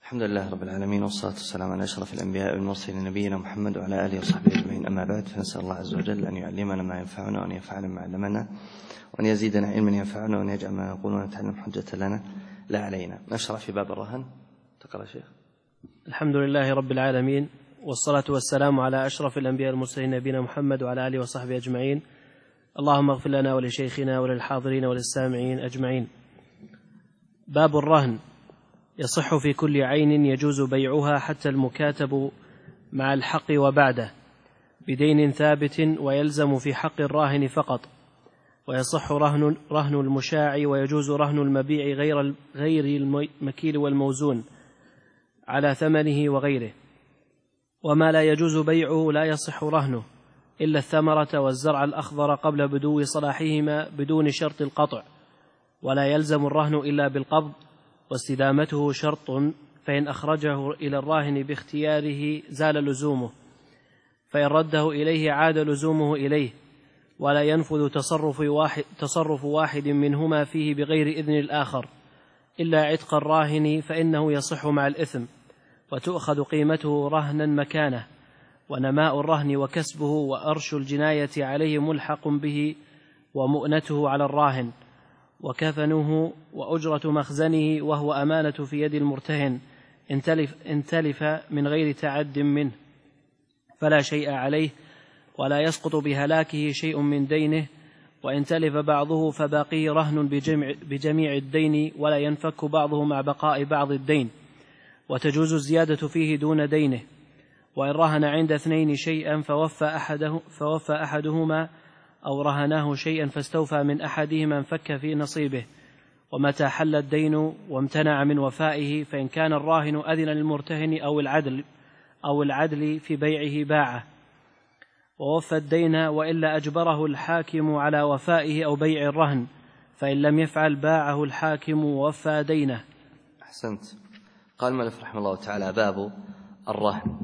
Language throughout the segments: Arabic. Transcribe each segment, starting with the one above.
الحمد لله رب العالمين، والصلاة والسلام على أشرف الأنبياء والمرسلين نبينا محمد وعلى آله وصحبه أجمعين. أما بعد، فنسأل الله عز وجل أن يعلمنا ما ينفعنا وأن ينفعنا ما علمنا وأن يزيدنا علما ينفعنا وأن يجعل ما نقول ونتعلم حجة لنا لا علينا. نشرع في باب الرهن. تقرأ شيخ. الحمد لله رب العالمين، والصلاة والسلام على أشرف الأنبياء والمرسلين نبينا محمد وعلى آله وصحبه أجمعين. اللهم اغفر لنا ولشيخنا وللحاضرين وللسامعين أجمعين. باب الرهن. يصح في كل عين يجوز بيعها حتى المكاتب مع الحق وبعده بدين ثابت، ويلزم في حق الراهن فقط. ويصح رهن المشاع، ويجوز رهن المبيع غير المكيل والموزون على ثمنه وغيره. وما لا يجوز بيعه لا يصح رهنه إلا الثمرة والزرع الأخضر قبل بدو صلاحهما بدون شرط القطع، ولا يلزم الرهن إلا بالقبض، واستدامته شرط، فإن أخرجه إلى الراهن باختياره زال لزومه، فإن رده إليه عاد لزومه إليه، ولا ينفذ تصرف واحد منهما فيه بغير إذن الآخر إلا عتق الراهن، فإنه يصح مع الإثم، وتؤخذ قيمته رهنا مكانه، ونماء الرهن وكسبه وأرش الجناية عليه ملحق به، ومؤنته على الراهن، وكفنه وأجرة مخزنه، وهو أمانة في يد المرتهن إن تلف من غير تعد منه فلا شيء عليه، ولا يسقط بهلاكه شيء من دينه، وإن تلف بعضه فباقيه رهن بجميع الدين، ولا ينفك بعضه مع بقاء بعض الدين، وتجوز الزيادة فيه دون دينه. وإن رهن عند اثنين شيئا فوفى أحدهما، أو رهناه شيئا فاستوفى من أحدهما انفك في نصيبه. ومتى حل الدين وامتنع من وفائه، فإن كان الراهن أذن للمرتهن أو العدل في بيعه باعه ووفى الدين، وإلا أجبره الحاكم على وفائه أو بيع الرهن، فإن لم يفعل باعه الحاكم ووفى دينه. أحسنت. قال المؤلف رحمه الله تعالى: باب الرهن.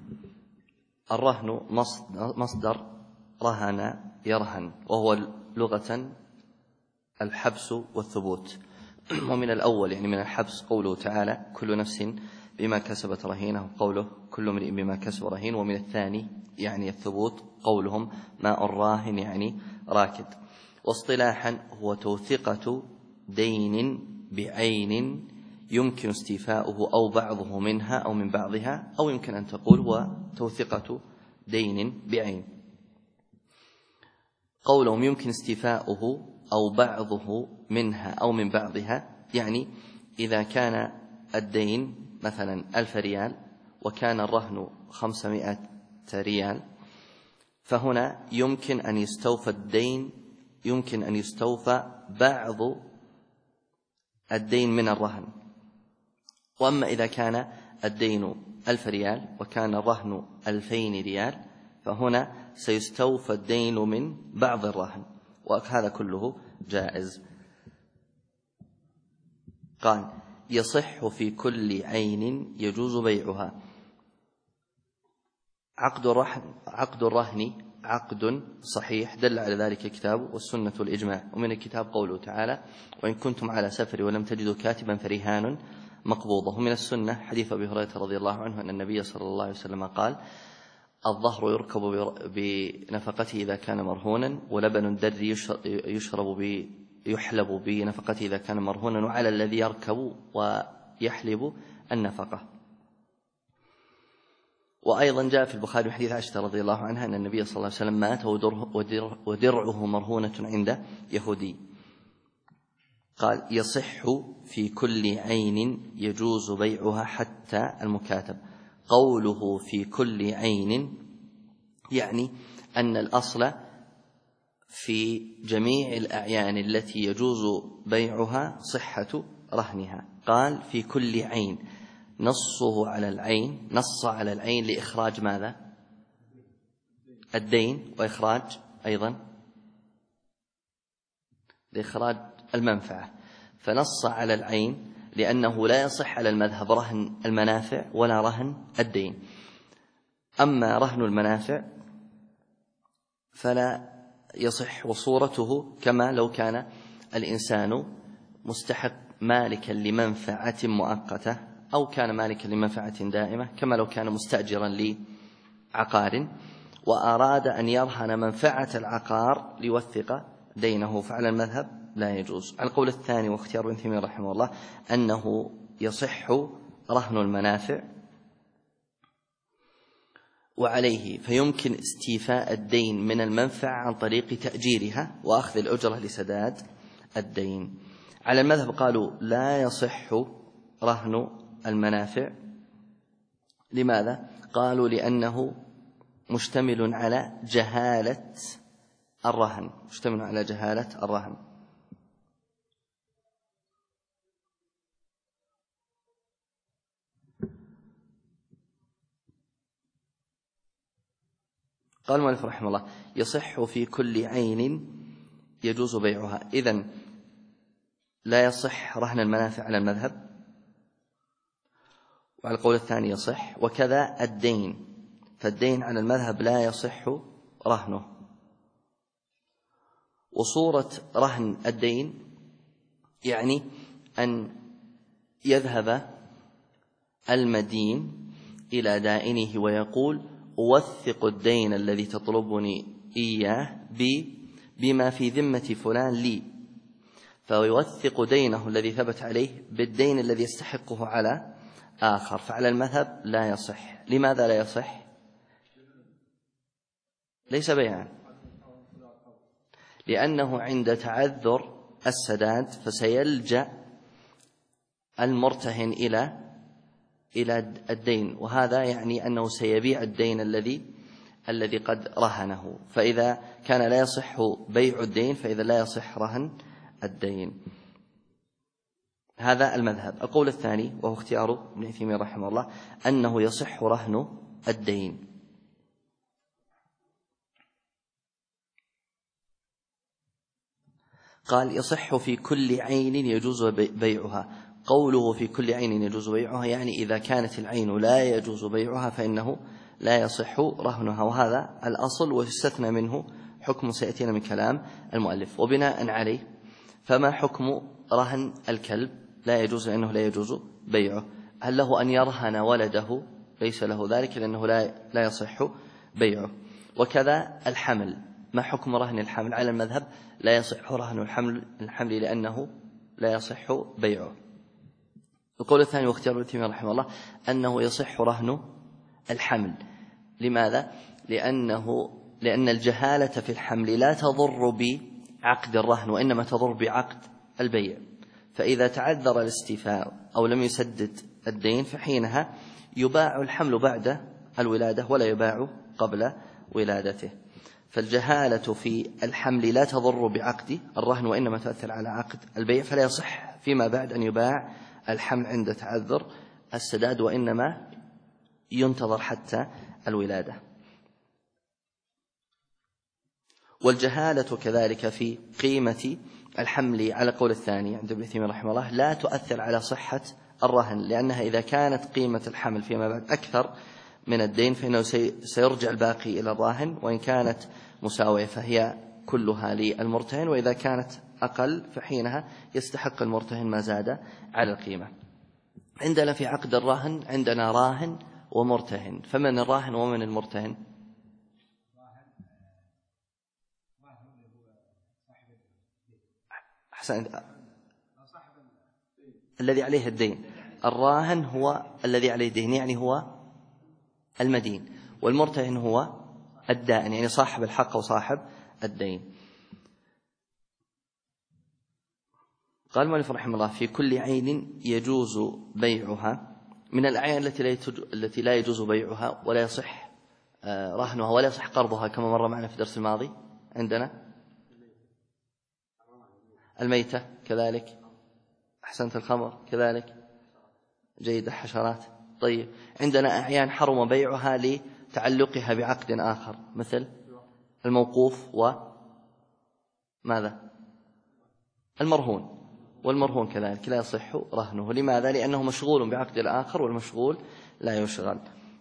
الرهن مصدر رهن يرهن، وهو لغة الحبس والثبوت. ومن الأول يعني من الحبس قوله تعالى: كل نفس بما كسبت رهينة، وقوله: كل امرئ بما كسب رهين. ومن الثاني يعني الثبوت قولهم: ماء الراهن يعني راكد. واصطلاحا هو توثقة دين بعين يمكن استيفاؤه أو بعضه منها أو من بعضها، أو يمكن أن تقول هو توثقة دين بعين. قولهم يمكن استيفاؤه أو بعضه منها أو من بعضها، يعني إذا كان الدين مثلا 1000 ريال وكان الرهن 500 ريال، فهنا يمكن أن يستوفى الدين، يمكن أن يستوفى بعض الدين من الرهن. وأما إذا كان الدين 1000 ريال وكان الرهن 2000 ريال، فهنا سيستوفى الدين من بعض الرهن، وهذا كله جائز. قال: يصح في كل عين يجوز بيعها. عقد الرهن عقد صحيح دل على ذلك الكتاب والسنة والإجماع. ومن الكتاب قوله تعالى: وإن كنتم على سفر ولم تجدوا كاتبا فرهان مقبوضة. ومن السنة حديث أبي هريرة رضي الله عنه أن النبي صلى الله عليه وسلم قال: الظهر يركب بنفقته إذا كان مرهونا، ولبن الدر يحلب بنفقته إذا كان مرهونا، وعلى الذي يركب ويحلب النفقة. وأيضا جاء في البخاري حديث عائشة رضي الله عنها أن النبي صلى الله عليه وسلم مات ودرعه مرهونة عند يهودي. قال: يصح في كل عين يجوز بيعها حتى المكاتب. قوله في كل عين يعني أن الأصل في جميع الأعيان التي يجوز بيعها صحة رهنها. قال: في كل عين، نصه على العين، نص على العين لإخراج ماذا؟ الدين، وإخراج أيضا لإخراج المنفعة. فنص على العين لأنه لا يصح على المذهب رهن المنافع ولا رهن الدين. أما رهن المنافع فلا يصح، وصورته كما لو كان الإنسان مستحق مالكا لمنفعة مؤقتة أو كان مالكا لمنفعة دائمة، كما لو كان مستأجرا لعقار وأراد أن يرهن منفعة العقار ليوثق دينه، فعلى المذهب لا يجوز. على القول الثاني واختيار ابن تيمية رحمه الله أنه يصح رهن المنافع وعليه، فيمكن استيفاء الدين من المنفعة عن طريق تأجيرها وأخذ الأجرة لسداد الدين. على المذهب قالوا لا يصح رهن المنافع. لماذا؟ قالوا لأنه مشتمل على جهالة الرهن، مشتمل على جهالة الرهن. قال المؤلف رحمه الله يصح في كل عين يجوز بيعها. إذن لا يصح رهن المنافع على المذهب، وعلى القول الثاني يصح، وكذا الدين، فالدين على المذهب لا يصح رهنه. وصورة رهن الدين يعني أن يذهب المدين إلى دائنه ويقول أوثق الدين الذي تطلبني إياه بما في ذمة فلان لي، فيوثق دينه الذي ثبت عليه بالدين الذي يستحقه على آخر، فعلى المذهب لا يصح. لماذا لا يصح؟ ليس بيعا، لأنه عند تعذر السداد فسيلجأ المرتهن إلى الدين، وهذا يعني أنه سيبيع الدين الذي قد رهنه، فإذا كان لا يصح بيع الدين فإذا لا يصح رهن الدين. هذا المذهب. القول الثاني وهو اختيار ابن تيمية رحمه الله أنه يصح رهن الدين. قال يصح في كل عين يجوز بيعها. قوله في كل عين يجوز بيعها يعني إذا كانت العين لا يجوز بيعها فإنه لا يصح رهنها، وهذا الأصل واستثنى منه حكم سيأتينا من كلام المؤلف. وبناء عليه فما حكم رهن الكلب؟ لا يجوز لأنه لا يجوز بيعه. هل له أن يرهن ولده؟ ليس له ذلك لأنه لا يصح بيعه. وكذا الحمل، ما حكم رهن الحمل؟ على المذهب لا يصح رهن الحمل لأنه لا يصح بيعه. القول الثاني واختيار ابن تيمية رحمه الله أنه يصح رهن الحمل. لماذا؟ لأن الجهالة في الحمل لا تضر بعقد الرهن وإنما تضر بعقد البيع، فإذا تعذر الاستيفاء أو لم يسدد الدين فحينها يباع الحمل بعد الولادة ولا يباع قبل ولادته. فالجهالة في الحمل لا تضر بعقد الرهن وإنما تؤثر على عقد البيع، فلا يصح فيما بعد أن يباع الحمل عند تعذر السداد وإنما ينتظر حتى الولادة. والجهالة كذلك في قيمة الحمل على قول الثاني عند ابن تيمية رحمه الله لا تؤثر على صحة الرهن، لأنها إذا كانت قيمة الحمل فيما بعد أكثر من الدين فإنه سيرجع الباقي إلى الراهن، وإن كانت مساوية فهي كلها للمرتهن، وإذا كانت أقل فحينها يستحق المرتهن ما زاد على القيمة. عندنا في عقد الرهن عندنا راهن ومرتهن، فمن الراهن ومن المرتهن؟ أحسن، الذي عليه الدين. الراهن هو الذي عليه الدين يعني هو المدين، والمرتهن هو الدائن يعني صاحب الحق وصاحب الدين. قال المؤلف رحمه الله في كل عين يجوز بيعها. من الأعيان التي لا يجوز بيعها ولا يصح رهنها ولا يصح قرضها كما مر معنا في الدرس الماضي عندنا الميتة كذلك، أحسنت، الخمر كذلك، جيد، الحشرات. طيب عندنا أعيان حرم بيعها لتعلقها بعقد آخر مثل الموقوف وماذا المرهون، والمرهون كذلك لا يصح رهنه. لماذا؟ لأنه مشغول بعقد الآخر والمشغول لا يشغل.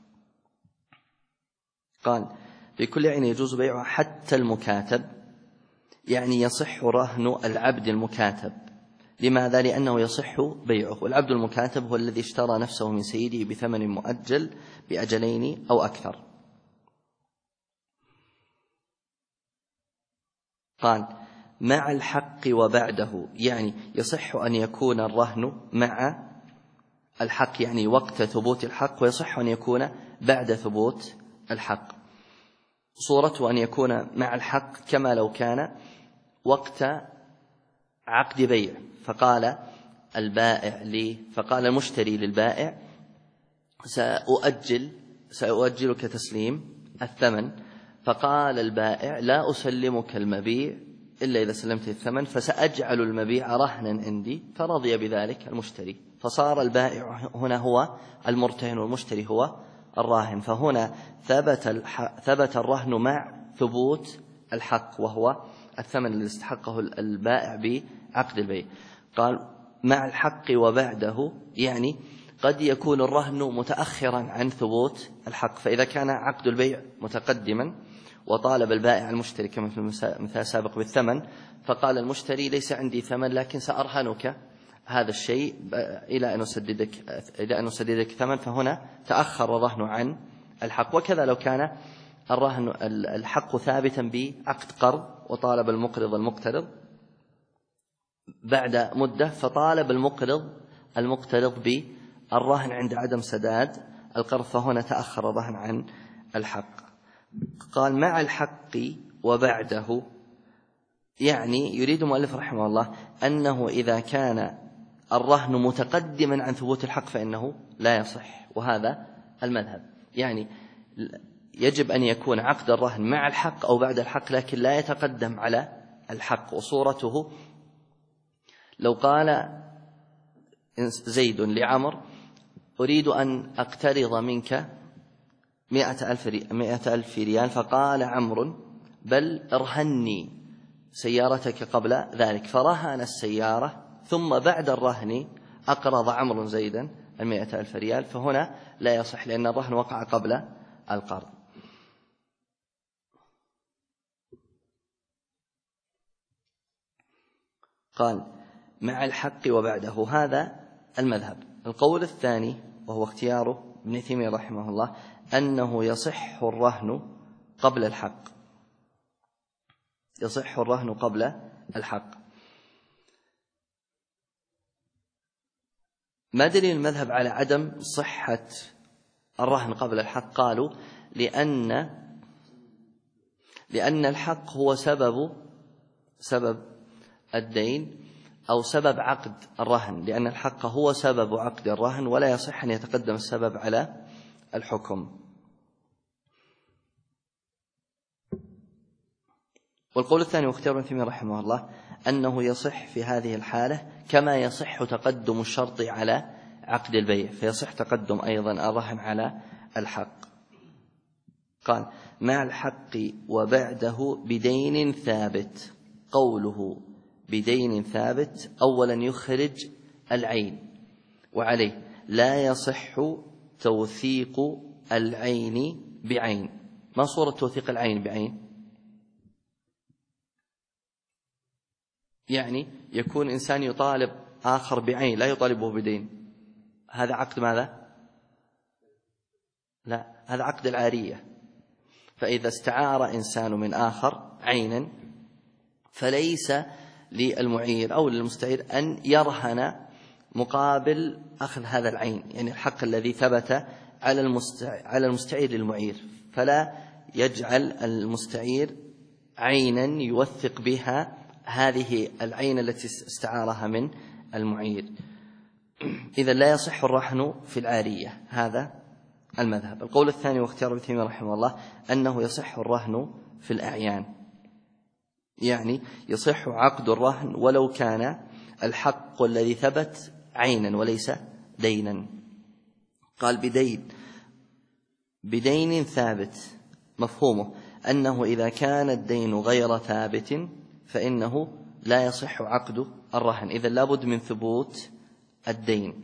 قال في كل عين يجوز بيعها حتى المكاتب، يعني يصح رهن العبد المكاتب لماذا؟ لأنه يصح بيعه. والعبد المكاتب هو الذي اشترى نفسه من سيده بثمن مؤجل بأجلين أو أكثر. قال مع الحق وبعده، يعني يصح أن يكون الرهن مع الحق يعني وقت ثبوت الحق، ويصح أن يكون بعد ثبوت الحق. صورته أن يكون مع الحق كما لو كان وقت عقد بيع، فقال المشتري للبائع سأؤجلك تسليم الثمن، فقال البائع لا أسلمك المبيع إلا إذا سلمت الثمن، فسأجعل المبيع رهنا عندي، فرضي بذلك المشتري، فصار البائع هنا هو المرتهن والمشتري هو الراهن. فهنا ثبت الرهن مع ثبوت الحق، وهو الثمن الذي استحقه البائع بعقد البيع. قال مع الحق وبعده، يعني قد يكون الرهن متأخرا عن ثبوت الحق، فإذا كان عقد البيع متقدما وطالب البائع المشتري كما في المثال سابق بالثمن، فقال المشتري ليس عندي ثمن لكن سأرهنك هذا الشيء إلى أن أسددك ثمن، فهنا تأخر الرهن عن الحق. وكذا لو كان الحق ثابتا بعقد قرض وطالب المقترض بعد مدة، فطالب المقترض بالرهن عند عدم سداد القرض، فهنا تأخر الرهن عن الحق. قال مع الحق وبعده، يعني يريد المؤلف رحمه الله أنه إذا كان الرهن متقدما عن ثبوت الحق فإنه لا يصح، وهذا المذهب. يعني يجب أن يكون عقد الرهن مع الحق أو بعد الحق، لكن لا يتقدم على الحق. وصورته لو قال زيد لعمر أريد أن أقترض منك 100,000 ريال، فقال عمرو بل ارهني سيارتك قبل ذلك، فرهن السيارة، ثم بعد الرهن أقرض عمرو زيدا 100,000 ريال، فهنا لا يصح لأن الرهن وقع قبل القرض. قال مع الحق وبعده، هذا المذهب. القول الثاني وهو اختياره ابن تيمية رحمه الله أنه يصح الرهن قبل الحق، يصح الرهن قبل الحق. ما دليل المذهب على عدم صحة الرهن قبل الحق؟ قالوا لأن الحق هو سبب الدين أو سبب عقد الرهن، لأن الحق هو سبب عقد الرهن، ولا يصح أن يتقدم السبب على الحكم. والقول الثاني واختيار ابن تيمية رحمه الله أنه يصح في هذه الحالة كما يصح تقدم الشرط على عقد البيع، فيصح تقدم أيضا الرهن على الحق. قال مع الحق وبعده بدين ثابت. قوله بدين ثابت أولا يخرج العين، وعليه لا يصح توثيق العين بعين. ما صورة توثيق العين بعين؟ يعني يكون إنسان يطالب آخر بعين لا يطالبه بدين، هذا عقد ماذا؟ لا، هذا عقد العارية. فإذا استعار إنسان من آخر عينا فليس للمعير أو للمستعير أن يرهن مقابل أخذ هذا العين، يعني الحق الذي ثبت على المستعير للمعير، فلا يجعل المستعير عينا يوثق بها هذه العين التي استعارها من المعير. إذا لا يصح الرهن في العارية، هذا المذهب. القول الثاني واختيار ابن تيمية رحمه الله أنه يصح الرهن في الأعيان، يعني يصح عقد الرهن ولو كان الحق الذي ثبت عينا وليس دينا. قال بدين ثابت، مفهومه أنه إذا كان الدين غير ثابت فإنه لا يصح عقد الرهن، إذا لابد من ثبوت الدين.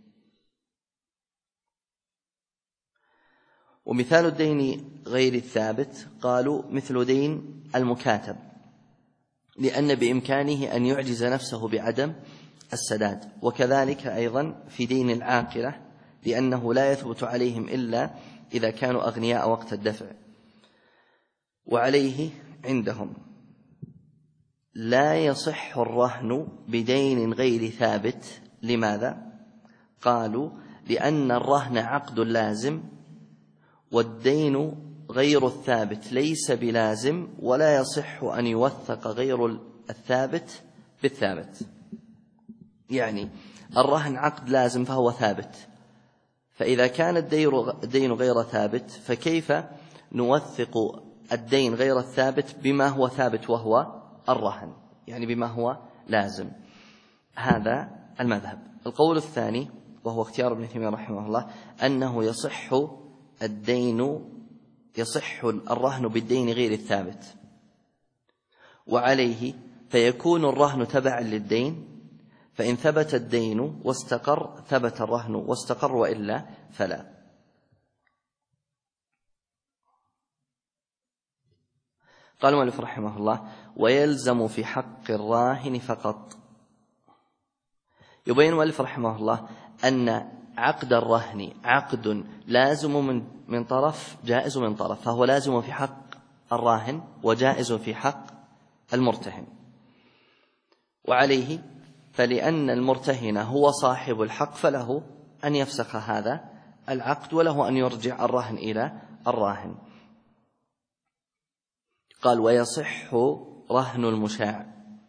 ومثال الدين غير الثابت قالوا مثل دين المكاتب، لأن بإمكانه أن يعجز نفسه بعدم السداد. وكذلك أيضا في دين العاقلة، لأنه لا يثبت عليهم إلا إذا كانوا أغنياء وقت الدفع. وعليه عندهم لا يصح الرهن بدين غير ثابت. لماذا؟ قالوا لأن الرهن عقد لازم، والدين غير الثابت ليس بلازم، ولا يصح أن يوثق غير الثابت بالثابت. يعني الرهن عقد لازم فهو ثابت، فإذا كان الدين غير ثابت فكيف نوثق الدين غير الثابت بما هو ثابت وهو الرهن، يعني بما هو لازم؟ هذا المذهب. القول الثاني وهو اختيار ابن تيمية رحمه الله أنه يصح الرهن بالدين غير الثابت، وعليه فيكون الرهن تبعا للدين، فإن ثبت الدين واستقر ثبت الرهن واستقر، وإلا فلا. قال المؤلف رحمه الله: ويلزم في حق الراهن فقط. يبين المؤلف رحمه الله أن عقد الرهن عقد لازم من طرف جائز من طرف، فهو لازم في حق الراهن وجائز في حق المرتهن. وعليه فلأن المرتهن هو صاحب الحق فله أن يفسخ هذا العقد، وله أن يرجع الرهن إلى الراهن. قال: ويصح رهن المشاع.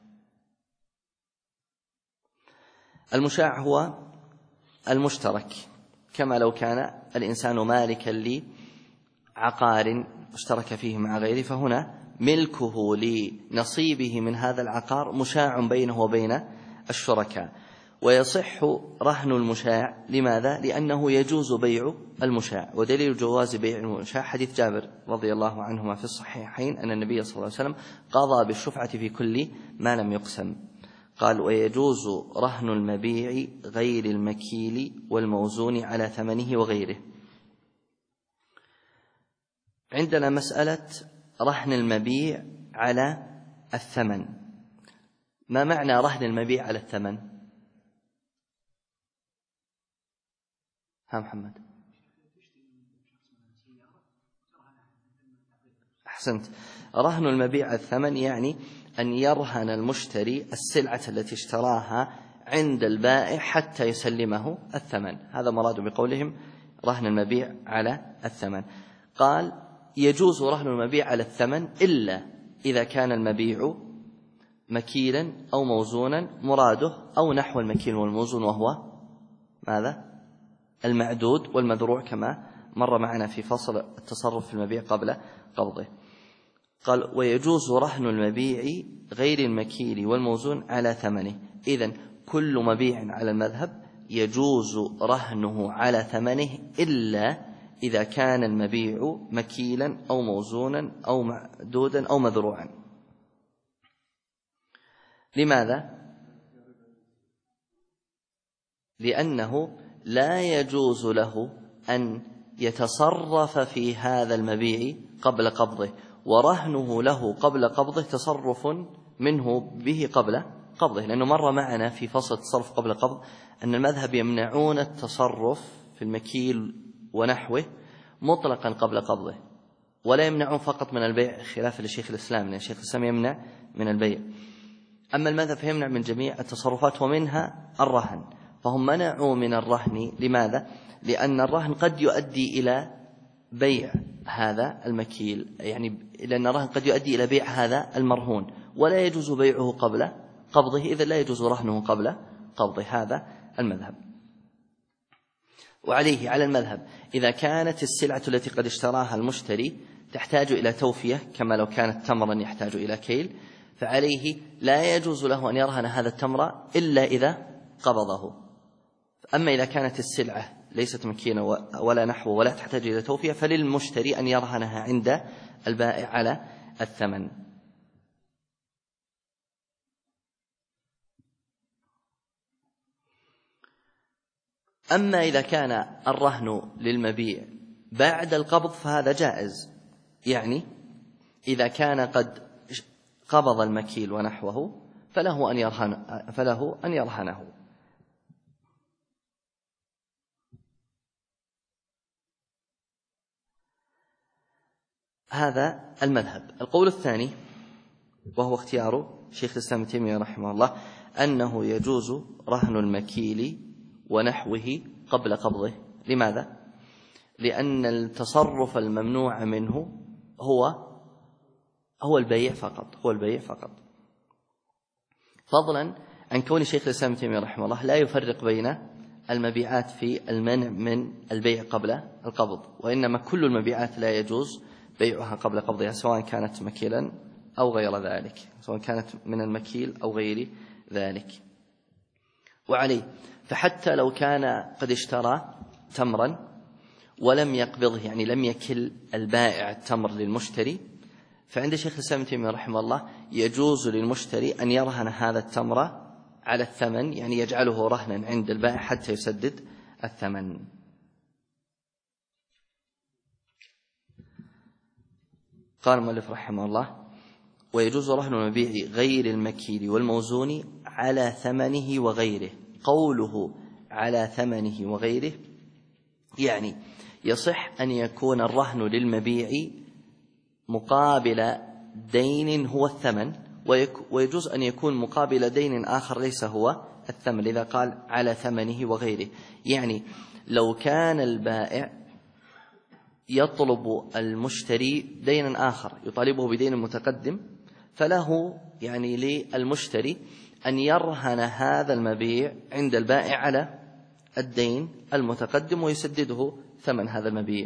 المشاع هو المشترك، كما لو كان الإنسان مالكا لعقار اشترك فيه مع غيره، فهنا ملكه لنصيبه من هذا العقار مشاع بينه وبين الشركاء. ويصح رهن المشاع. لماذا؟ لأنه يجوز بيع المشاع، ودليل جواز بيع المشاع حديث جابر رضي الله عنهما في الصحيحين أن النبي صلى الله عليه وسلم قضى بالشفعة في كل ما لم يقسم. قال: ويجوز رهن المبيع غير المكيل والموزون على ثمنه وغيره. عندنا مسألة رهن المبيع على الثمن. ما معنى رهن المبيع على الثمن؟ ها محمد؟ أحسنت. رهن المبيع على الثمن يعني أن يرهن المشتري السلعة التي اشتراها عند البائع حتى يسلمه الثمن. هذا مراد بقولهم رهن المبيع على الثمن. قال: يجوز رهن المبيع على الثمن إلا إذا كان المبيع مكيلا أو موزونا، مراده أو نحو المكيل والموزون، وهو ماذا؟ المعدود والمذروع، كما مر معنا في فصل التصرف في المبيع قبل قبضه. قال: ويجوز رهن المبيع غير المكيل والموزون على ثمنه. إذن كل مبيع على المذهب يجوز رهنه على ثمنه إلا إذا كان المبيع مكيلا أو موزونا أو معدودا أو مذروعا. لماذا؟ لأنه لا يجوز له أن يتصرف في هذا المبيع قبل قبضه، ورهنه له قبل قبضه تصرف منه به قبل قبضه، لأنه مر معنا في فصل التصرف قبل قبض أن المذهب يمنعون التصرف في المكيل ونحوه مطلقا قبل قبضه، ولا يمنعون فقط من البيع، خلافا لشيخ الإسلام، لأن الشيخ الإسلام يمنع من البيع. أما المذهب فيمنع من جميع التصرفات ومنها الرهن، فهم منعوا من الرهن. لماذا؟ لأن الرهن قد يؤدي إلى بيع هذا المكيل، يعني لأن الرهن قد يؤدي إلى بيع هذا المرهون، ولا يجوز بيعه قبل قبضه، إذن لا يجوز رهنه قبل قبضه. هذا المذهب. وعليه على المذهب إذا كانت السلعة التي قد اشتراها المشتري تحتاج إلى توفية، كما لو كانت تمرا يحتاج إلى كيل، فعليه لا يجوز له أن يرهن هذا التمر إلا إذا قبضه. أما إذا كانت السلعة ليست مكينة ولا نحو ولا تحتاج إلى توفية، فللمشتري أن يرهنها عند البائع على الثمن. أما إذا كان الرهن للمبيع بعد القبض فهذا جائز، يعني إذا كان قد قبض المكيل ونحوه فله أن يرهنه. هذا المذهب. القول الثاني وهو اختيار شيخ الإسلام ابن تيمية رحمه الله أنه يجوز رهن المكيل ونحوه قبل قبضه. لماذا؟ لأن التصرف الممنوع منه هو البيع فقط، فضلا عن كون شيخ الإسلام ابن تيمية رحمه الله لا يفرق بين المبيعات في المنع من البيع قبل القبض، وإنما كل المبيعات لا يجوز بيعها قبل قبضها، سواء كانت مكيلا أو غير ذلك، سواء كانت من المكيل أو غير ذلك. وعليه فحتى لو كان قد اشترى تمرا ولم يقبضه، يعني لم يكل البائع التمر للمشتري، فعند شيخ الإسلام ابن تيمية رحمه الله يجوز للمشتري أن يرهن هذا التمر على الثمن، يعني يجعله رهنا عند البائع حتى يسدد الثمن. قال المؤلف رحمه الله: ويجوز رهن المبيع غير المكيل والموزون على ثمنه وغيره. قوله على ثمنه وغيره يعني يصح أن يكون الرهن للمبيع مقابل دين هو الثمن، ويجوز أن يكون مقابل دين آخر ليس هو الثمن، إذا قال على ثمنه وغيره. يعني لو كان البائع يطلب المشتري دينا آخر يطالبه بدين متقدم، فله يعني للمشتري أن يرهن هذا المبيع عند البائع على الدين المتقدم ويسدده ثمن هذا المبيع.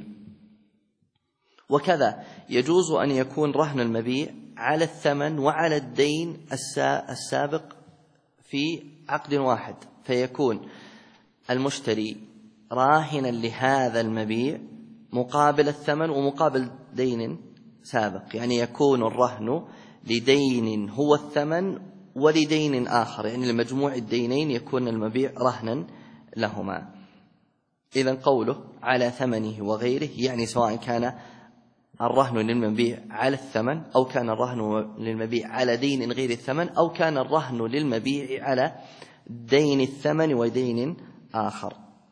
وكذا يجوز أن يكون رهن المبيع على الثمن وعلى الدين السابق في عقد واحد، فيكون المشتري راهنا لهذا المبيع مقابل الثمن ومقابل دين سابق، يعني يكون الرهن لدين هو الثمن ولدين آخر، يعني لمجموع الدينين يكون المبيع رهنا لهما. إذن قوله على ثمنه وغيره يعني سواء كان الرهن للمبيع على الثمن أو كان الرهن للمبيع على دين غير الثمن أو كان الرهن للمبيع على دين الثمن ودين آخر.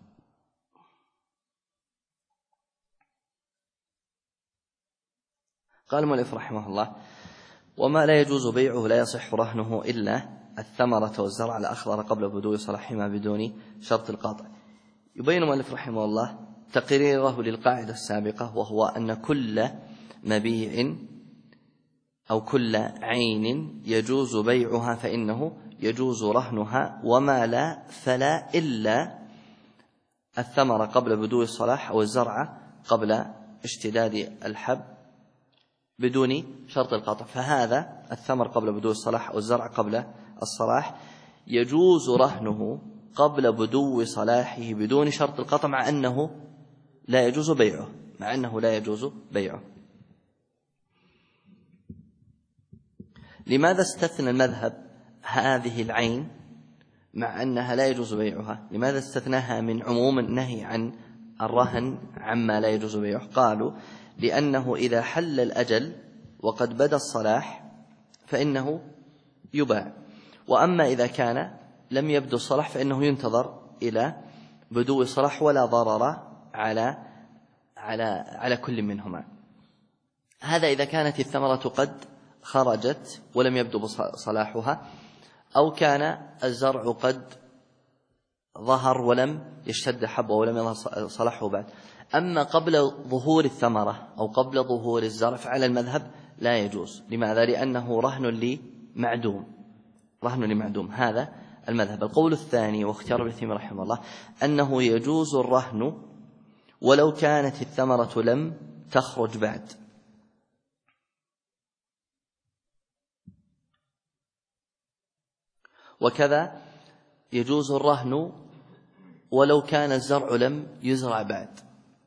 قال المؤلف رحمه الله: وما لا يجوز بيعه لا يصح رهنه إلا الثمرة والزرع الأخضر قبل بدو صلاحهما بدون شرط القاطع. يبين المؤلف رحمه الله تقريره للقاعدة السابقة، وهو أن كل مبيع أو كل عين يجوز بيعها فإنه يجوز رهنها، وما لا فلا إلا الثمرة قبل بدو الصلاح أو الزرع قبل اشتداد الحب بدون شرط القطع. فهذا الثمر قبل بدو الصلاح أو الزرع قبل الصلاح يجوز رهنه قبل بدو صلاحه بدون شرط القطع، مع أنه لا يجوز بيعه. لماذا استثنى المذهب هذه العين مع أنها لا يجوز بيعها؟ لماذا استثناها من عموم النهي عن الرهن عما لا يجوز بيعه؟ قالوا: لأنه إذا حل الأجل وقد بدا الصلاح فإنه يباع، وأما إذا كان لم يبدو الصلاح فإنه ينتظر إلى بدو الصلاح ولا ضرر على كل منهما. هذا إذا كانت الثمرة قد خرجت ولم يبدو صلاحها، أو كان الزرع قد ظهر ولم يشتد حبه ولم يظهر صلاحه بعد. أما قبل ظهور الثمرة أو قبل ظهور الزرع فعلى المذهب لا يجوز. لماذا؟ لأنه رهن لمعدوم. هذا المذهب. القول الثاني واختيار ابن تيمية رحمه الله أنه يجوز الرهن ولو كانت الثمرة لم تخرج بعد، وكذا يجوز الرهن ولو كان الزرع لم يزرع بعد.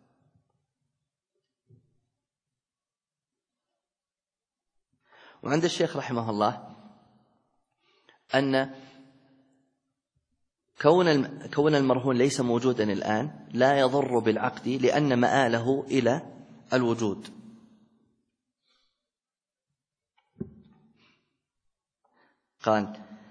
وعند الشيخ رحمه الله أن كون المرهون ليس موجودا الآن لا يضر بالعقد، لأن مآله إلى الوجود. قال: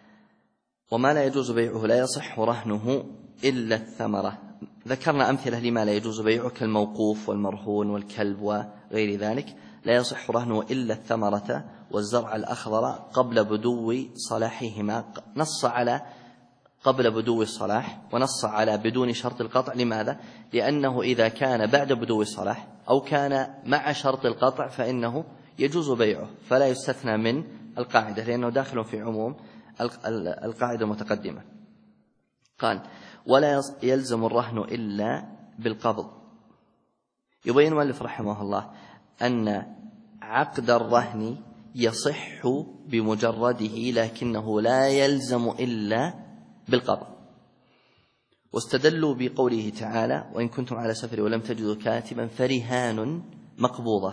وما لا يجوز بيعه لا يصح رهنه إلا الثمرة. ذكرنا أمثلة لما لا يجوز بيعه كالموقوف والمرهون والكلب وغير ذلك. لا يصح رهنه إلا الثمرة والزرع الأخضر قبل بدو صلاحهما. نص على قبل بدو الصلاح ونص على بدون شرط القطع. لماذا؟ لأنه إذا كان بعد بدو الصلاح أو كان مع شرط القطع فإنه يجوز بيعه، فلا يستثنى من القاعدة لأنه داخل في عموم القاعدة المتقدمة. قال: ولا يلزم الرهن إلا بالقبض. يبين المؤلف رحمه الله أن عقد الرهن يصح بمجرده لكنه لا يلزم إلا بالقبض. واستدلوا بقوله تعالى: وإن كنتم على سفر ولم تجدوا كاتبا فرهان مقبوضة.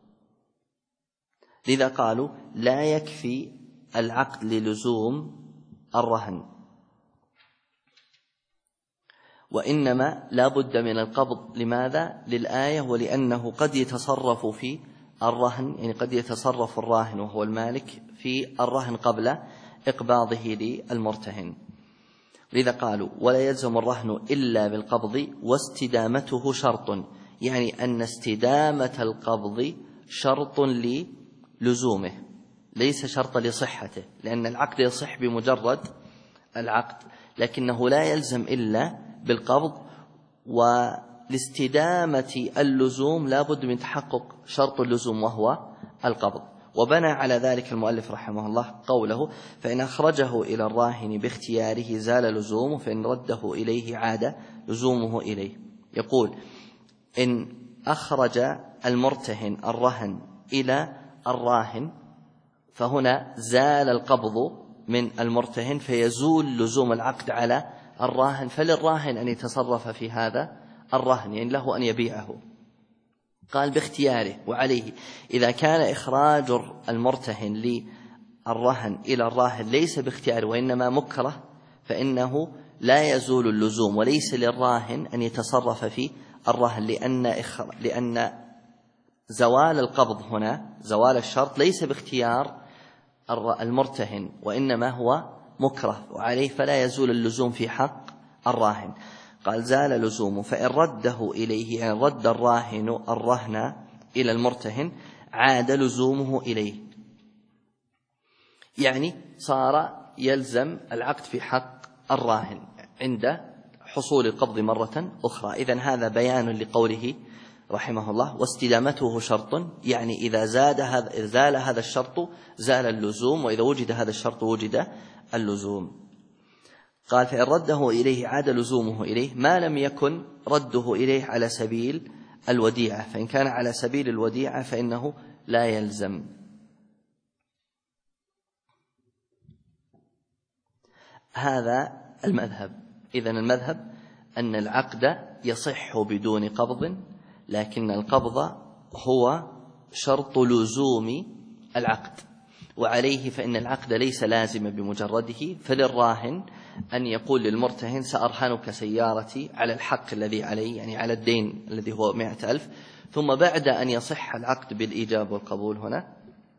لذا قالوا لا يكفي العقد للزوم الرهن، وإنما لا بد من القبض. لماذا؟ للآية ولأنه قد يتصرف في الرهن، يعني قد يتصرف الراهن وهو المالك في الرهن قبل إقباضه للمرتهن. لذا قالوا ولا يلزم الرهن إلا بالقبض واستدامته شرط، يعني أن استدامة القبض شرط للزومه ليس شرط لصحته، لأن العقد يصح بمجرد العقد لكنه لا يلزم إلا بالقبض، ولاستدامة اللزوم لا بد من تحقق شرط اللزوم وهو القبض. وبنى على ذلك المؤلف رحمه الله قوله: فإن أخرجه إلى الراهن باختياره زال لزومه، فإن رده إليه عاد لزومه إليه. يقول: إن أخرج المرتهن الرهن إلى الراهن فهنا زال القبض من المرتهن فيزول لزوم العقد على الراهن، فللراهن أن يتصرف في هذا الرهن، يعني له أن يبيعه. قال باختياره. وعليه إذا كان إخراج المرتهن للرهن إلى الراهن ليس باختياره وإنما مكره فإنه لا يزول اللزوم، وليس للراهن أن يتصرف في الرهن، لأن زوال القبض هنا زوال الشرط ليس باختيار المرتهن وإنما هو مكره، وعليه فلا يزول اللزوم في حق الراهن. قال زال لزومه، فإن رده إليه، يعني رد الراهن الرهن إلى المرتهن، عاد لزومه إليه، يعني صار يلزم العقد في حق الراهن عند حصول القبض مرة أخرى. إذن هذا بيان لقوله رحمه الله: واستدامته شرط، يعني إذا زال هذا الشرط زال اللزوم، وإذا وجد هذا الشرط وجد اللزوم. قال: فإن رده إليه عاد لزومه إليه، ما لم يكن رده إليه على سبيل الوديعة، فإن كان على سبيل الوديعة فإنه لا يلزم. هذا المذهب. إذن المذهب أن العقد يصح بدون قبض، لكن القبض هو شرط لزوم العقد، وعليه فإن العقد ليس لازم بمجرده، فللراهن أن يقول للمرتهن: سأرهنك سيارتي على الحق الذي علي، يعني على الدين الذي هو 100,000، ثم بعد أن يصح العقد بالإيجاب والقبول هنا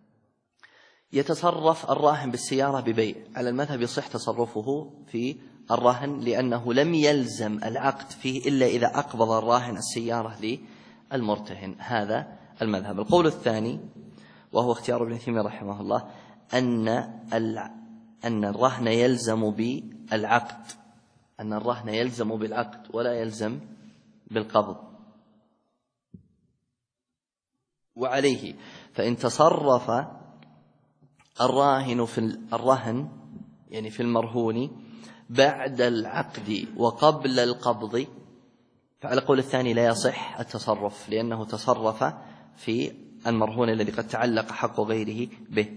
يتصرف الراهن بالسيارة ببيع. على المذهب يصح تصرفه في الرهن لأنه لم يلزم العقد فيه إلا إذا أقبض الراهن السيارة للمرتهن. هذا المذهب. القول الثاني وهو اختيار ابن تيمية رحمه الله أن الرهن يلزم بالعقد، أن الرهن يلزم بالعقد ولا يلزم بالقبض. وعليه فإن تصرف الراهن في الرهن، يعني في المرهون، بعد العقد وقبل القبض، فعلى قول الثاني لا يصح التصرف، لأنه تصرف في المرهون الذي قد تعلق حق غيره به.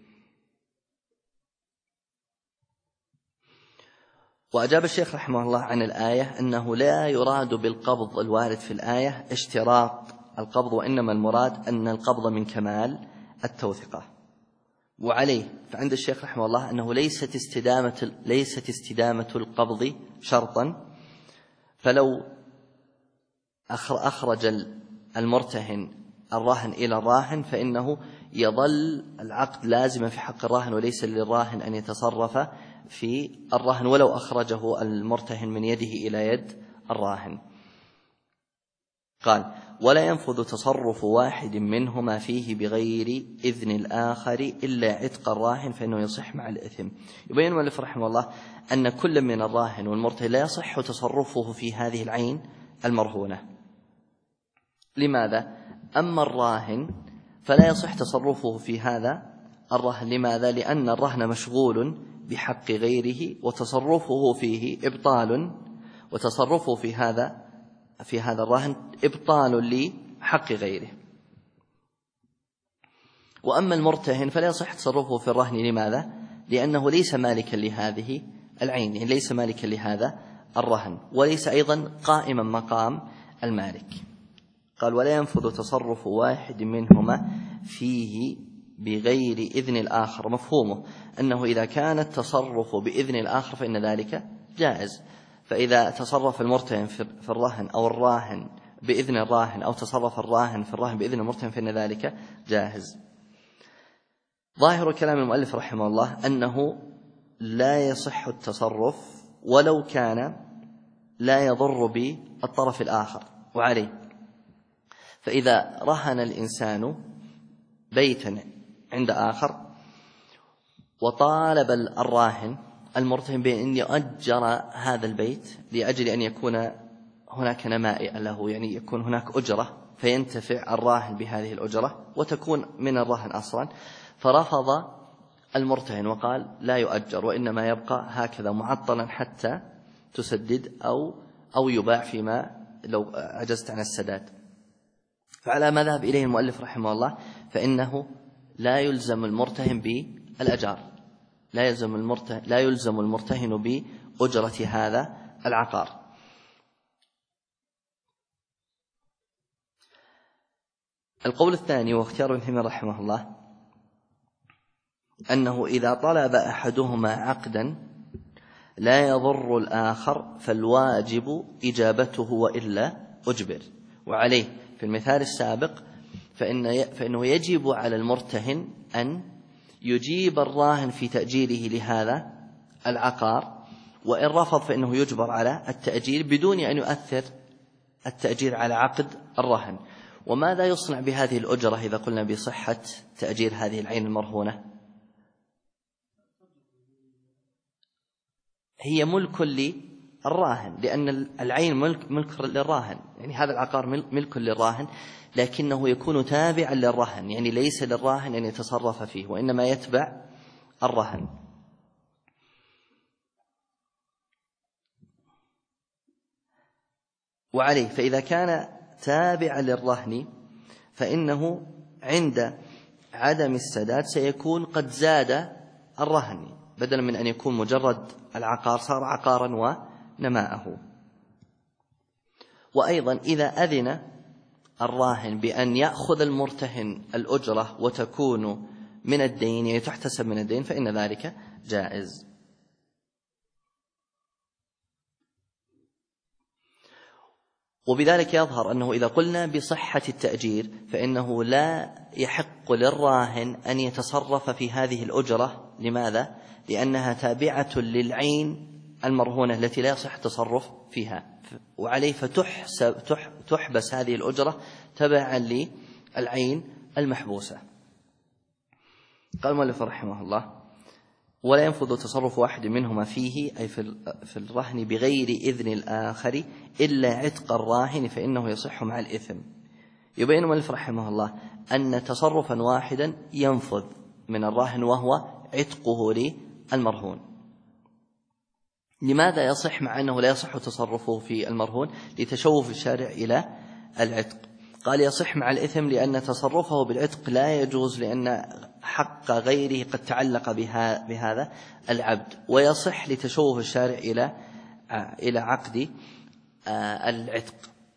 وأجاب الشيخ رحمه الله عن الآية أنه لا يراد بالقبض الوارد في الآية اشتراط القبض، وإنما المراد أن القبض من كمال التوثقة. وعليه فعند الشيخ رحمه الله أنه ليست استدامة القبض شرطا، فلو أخرج المرتهن الراهن إلى الراهن فإنه يظل العقد لازما في حق الراهن وليس للراهن أن يتصرف في الرهن ولو أخرجه المرتهن من يده إلى يد الراهن. قال: ولا ينفذ تصرف واحد منهما فيه بغير إذن الآخر إلا عتق الراهن فإنه يصح مع الإثم. يبين المؤلف رحمه الله أن كل من الراهن والمرتهن لا يصح تصرفه في هذه العين المرهونة. لماذا؟ أما الراهن فلا يصح تصرفه في هذا الرهن. لماذا؟ لأن الرهن مشغول بحق غيره وتصرفه فيه إبطال، وتصرفه في هذا الرهن إبطال لحق غيره. وأما المرتهن فلا يصح تصرفه في الرهن. لماذا؟ لأنه ليس مالكا لهذه العين، يعني ليس مالكا لهذا الرهن، وليس أيضا قائما مقام المالك. قال: ولا ينفذ تصرف واحد منهما فيه بغير إذن الآخر. مفهومه أنه إذا كان التصرف بإذن الآخر فإن ذلك جائز. فإذا تصرف المرتهن في الرهن أو الراهن بإذن الراهن، أو تصرف الراهن في الرهن بإذن المرتهن، فإن ذلك جائز. ظاهر كلام المؤلف رحمه الله أنه لا يصح التصرف ولو كان لا يضر بالطرف الآخر. وعليه فإذا رهن الإنسان بيتا عند آخر وطالب الراهن المرتهن بأن يؤجر هذا البيت لأجل أن يكون هناك نماء له، يعني يكون هناك أجرة فينتفع الراهن بهذه الأجرة وتكون من الرهن أصلا، فرفض المرتهن وقال لا يؤجر وإنما يبقى هكذا معطلا حتى تسدد أو يباع فيما لو عجزت عن السداد. فعلى ما ذهب إليه المؤلف رحمه الله فإنه لا يلزم المرتهن بالأجار، لا يلزم المرتهن بأجرة هذا العقار. القول الثاني واختيار ابن تيمية رحمه الله أنه إذا طلب أحدهما عقدا لا يضر الآخر فالواجب إجابته وإلا أجبر. وعليه في المثال السابق فإنه يجب على المرتهن أن يجيب الراهن في تأجيره لهذا العقار، وإن رفض فإنه يجبر على التأجير بدون أن يؤثر التأجير على عقد الرهن. وماذا يصنع بهذه الأجرة إذا قلنا بصحة تأجير هذه العين المرهونة؟ هي ملك للراهن، لأن العين ملك للراهن، يعني هذا العقار ملك للراهن، لكنه يكون تابعا للرهن، يعني ليس للراهن أن يتصرف فيه وإنما يتبع الرهن. وعليه فإذا كان تابعا للرهن فإنه عند عدم السداد سيكون قد زاد الرهن، بدلا من أن يكون مجرد العقار صار عقارا ونماءه. وأيضا إذا أذن الراهن بأن يأخذ المرتهن الأجرة وتكون من الدين، يعني تحتسب من الدين، فإن ذلك جائز. وبذلك يظهر أنه إذا قلنا بصحة التأجير فإنه لا يحق للراهن أن يتصرف في هذه الأجرة. لماذا؟ لأنها تابعة للعين المرهونة التي لا يصح التصرف فيها، وعليه فتحبس هذه الأجرة تبعا للعين المحبوسة. قال المؤلف رحمه الله: ولا ينفذ تصرف واحد منهما فيه، أي في الرهن بغير إذن الآخر إلا عتق الراهن فإنه يصح مع الإثم. يبين المؤلف رحمه الله أن تصرفا واحدا ينفذ من الراهن وهو عتقه للمرهون. لماذا يصح مع أنه لا يصح تصرفه في المرهون؟ لتشوف الشارع إلى العتق. قال يصح مع الإثم لأن تصرفه بالعتق لا يجوز، لأن حق غيره قد تعلق بهذا العبد، ويصح لتشوف الشارع إلى عقد العتق.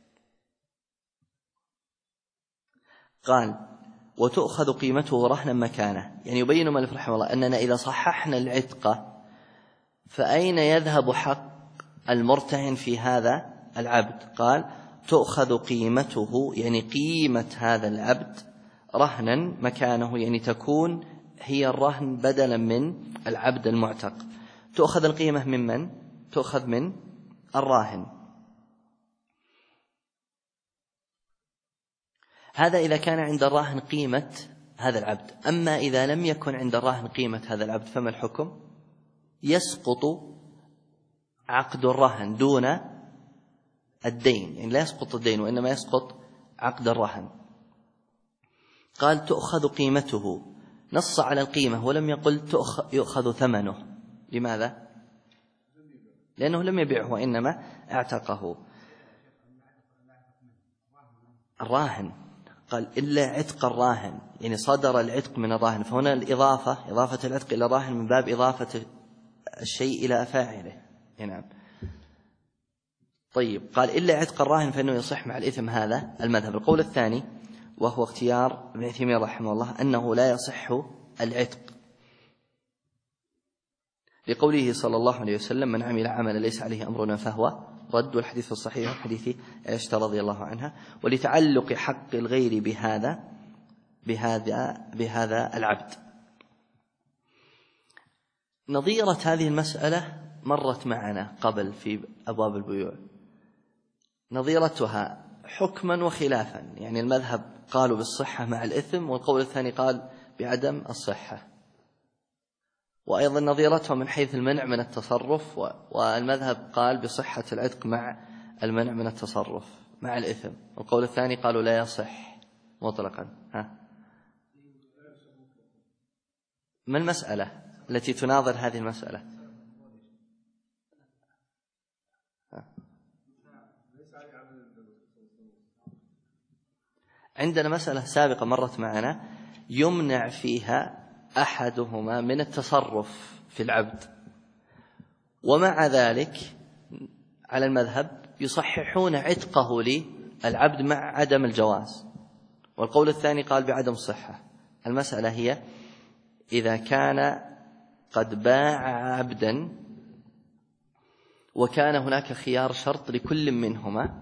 قال: وتؤخذ قيمته رهنا مكانه. يعني يبين المؤلف رحمه الله أننا إذا صححنا العتق فأين يذهب حق المرتهن في هذا العبد؟ قال: تؤخذ قيمته، يعني قيمة هذا العبد رهنا مكانه، يعني تكون هي الرهن بدلا من العبد المعتق. تؤخذ القيمة ممن؟ تؤخذ من الراهن. هذا إذا كان عند الراهن قيمة هذا العبد. أما إذا لم يكن عند الراهن قيمة هذا العبد فما الحكم؟ يسقط عقد الرهن دون الدين، يعني لا يسقط الدين وإنما يسقط عقد الرهن. قال تؤخذ قيمته، نص على القيمة ولم يقل يؤخذ ثمنه. لماذا؟ لأنه لم يبيعه وإنما اعتقه. الراهن قال إلا عتق الراهن، يعني صدر العتق من الراهن، فهنا إضافة العتق إلى الراهن من باب إضافة الشيء إلى فاعله. نعم. طيب، قال إلا عتق الراهن فإنه يصح مع الإثم. هذا المذهب. القول الثاني وهو اختيار ابن تيمية رحمه الله أنه لا يصح العتق، لقوله صلى الله عليه وسلم من عمل عملا ليس عليه أمرنا فهو رد، والحديث الصحيح حديث عائشة رضي الله عنها. ولتعلق حق الغير بهذا العبد. نظيرة هذه المسألة مرت معنا قبل في أبواب البيوع، نظيرتها حكما وخلافا، يعني المذهب قالوا بالصحة مع الإثم، والقول الثاني قال بعدم الصحة. وأيضا نظيرتها من حيث المنع من التصرف، والمذهب قال بصحة العتق مع المنع من التصرف مع الإثم، والقول الثاني قالوا لا يصح مطلقا. ما المسألة التي تناظر هذه المسألة؟ عندنا مسألة سابقة مرت معنا يمنع فيها أحدهما من التصرف في العبد، ومع ذلك على المذهب يصححون عتقه للعبد مع عدم الجواز، والقول الثاني قال بعدم الصحة. المسألة هي إذا كان قد باع عبدا وكان هناك خيار شرط لكل منهما،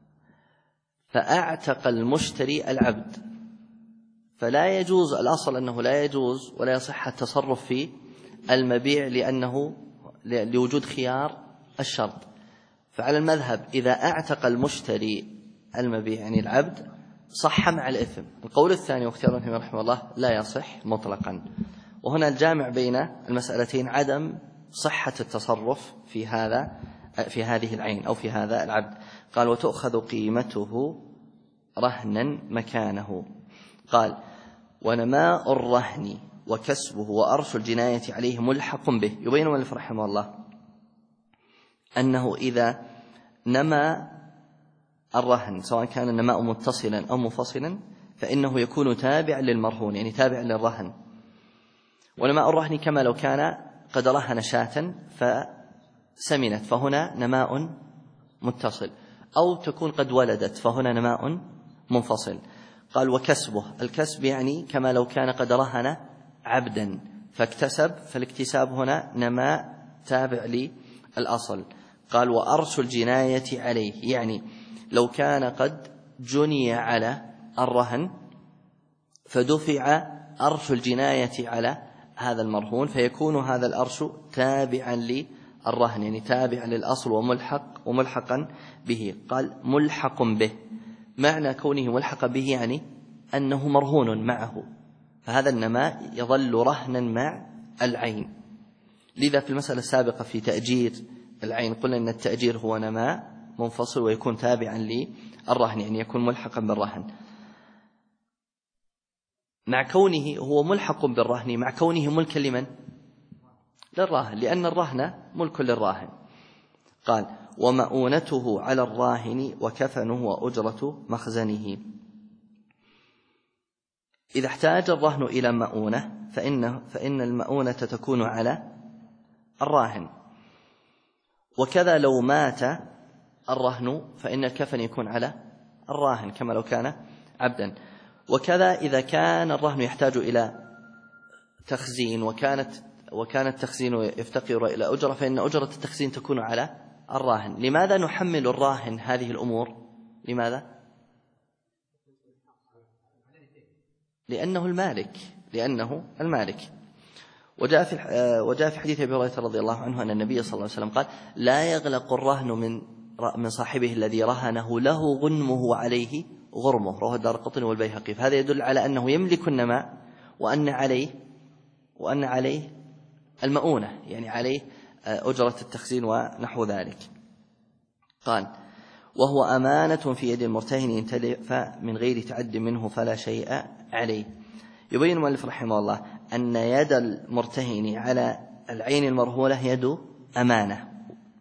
فأعتق المشتري العبد، فلا يجوز، الأصل أنه لا يجوز ولا يصح التصرف في المبيع لوجود خيار الشرط. فعلى المذهب إذا أعتق المشتري المبيع يعني العبد صح مع الإثم. القول الثاني واختيار ابن تيمية رحمه الله لا يصح مطلقا. وهنا الجامع بين المسألتين عدم صحة التصرف في هذه العين أو في هذا العبد. قال وتؤخذ قيمته رهنا مكانه. قال ونماء الرهن وكسبه وأرش الجناية عليه ملحق به. يبين المؤلف رحمه الله أنه إذا نما الرهن سواء كان النماء متصلا أو منفصلا فإنه يكون تابع للمرهون، يعني تابع للرهن. ونماء الرهن كما لو كان قد رهن شاة فسمنت، فهنا نماء متصل، أو تكون قد ولدت فهنا نماء منفصل. قال وكسبه، الكسب يعني كما لو كان قد رهن عبدا فاكتسب، فالاكتساب هنا نماء تابع للأصل. قال وأرش الجناية عليه، يعني لو كان قد جني على الرهن فدفع أرش الجناية على هذا المرهون، فيكون هذا الأرش تابعا للرهن، يعني تابعا للأصل وملحقا به. قال ملحق به، معنى كونه ملحق به يعني أنه مرهون معه، فهذا النماء يظل رهنا مع العين. لذا في المسألة السابقة في تأجير العين قلنا أن التأجير هو نماء منفصل ويكون تابعا للرهن، يعني يكون ملحقا بالرهن. مع كونه هو ملحق بالرهن مع كونه ملكا لمن؟ للراهن، لأن الرهن ملك للراهن. قال ومؤونته على الراهن وكفنه وأجرة مخزنه. إذا احتاج الرهن إلى مؤونة فإن المؤونة تكون على الراهن، وكذا لو مات الرهن فإن الكفن يكون على الراهن كما لو كان عبدا. وكذا إذا كان الرهن يحتاج إلى تخزين وكان التخزين يفتقر إلى أجرة فإن أجرة التخزين تكون على الراهن. لماذا نحمل الراهن هذه الأمور؟ لماذا؟ لأنه المالك. وجاء في حديث أبي هريرة رضي الله عنه أن النبي صلى الله عليه وسلم قال: لا يغلق الرهن من صاحبه الذي رهنه له غنمه وعليه غرمه، رواه الدارقطني والبيهقي. فهذا يدل على أنه يملك النماء وأن عليه المؤونة، يعني عليه أجرة التخزين ونحو ذلك. قال: وهو أمانة في يد المرتهن إن تلف من غير تعد منه فلا شيء عليه. يبين المؤلف رحمه الله أن يد المرتهن على العين المرهونة يد أمانة.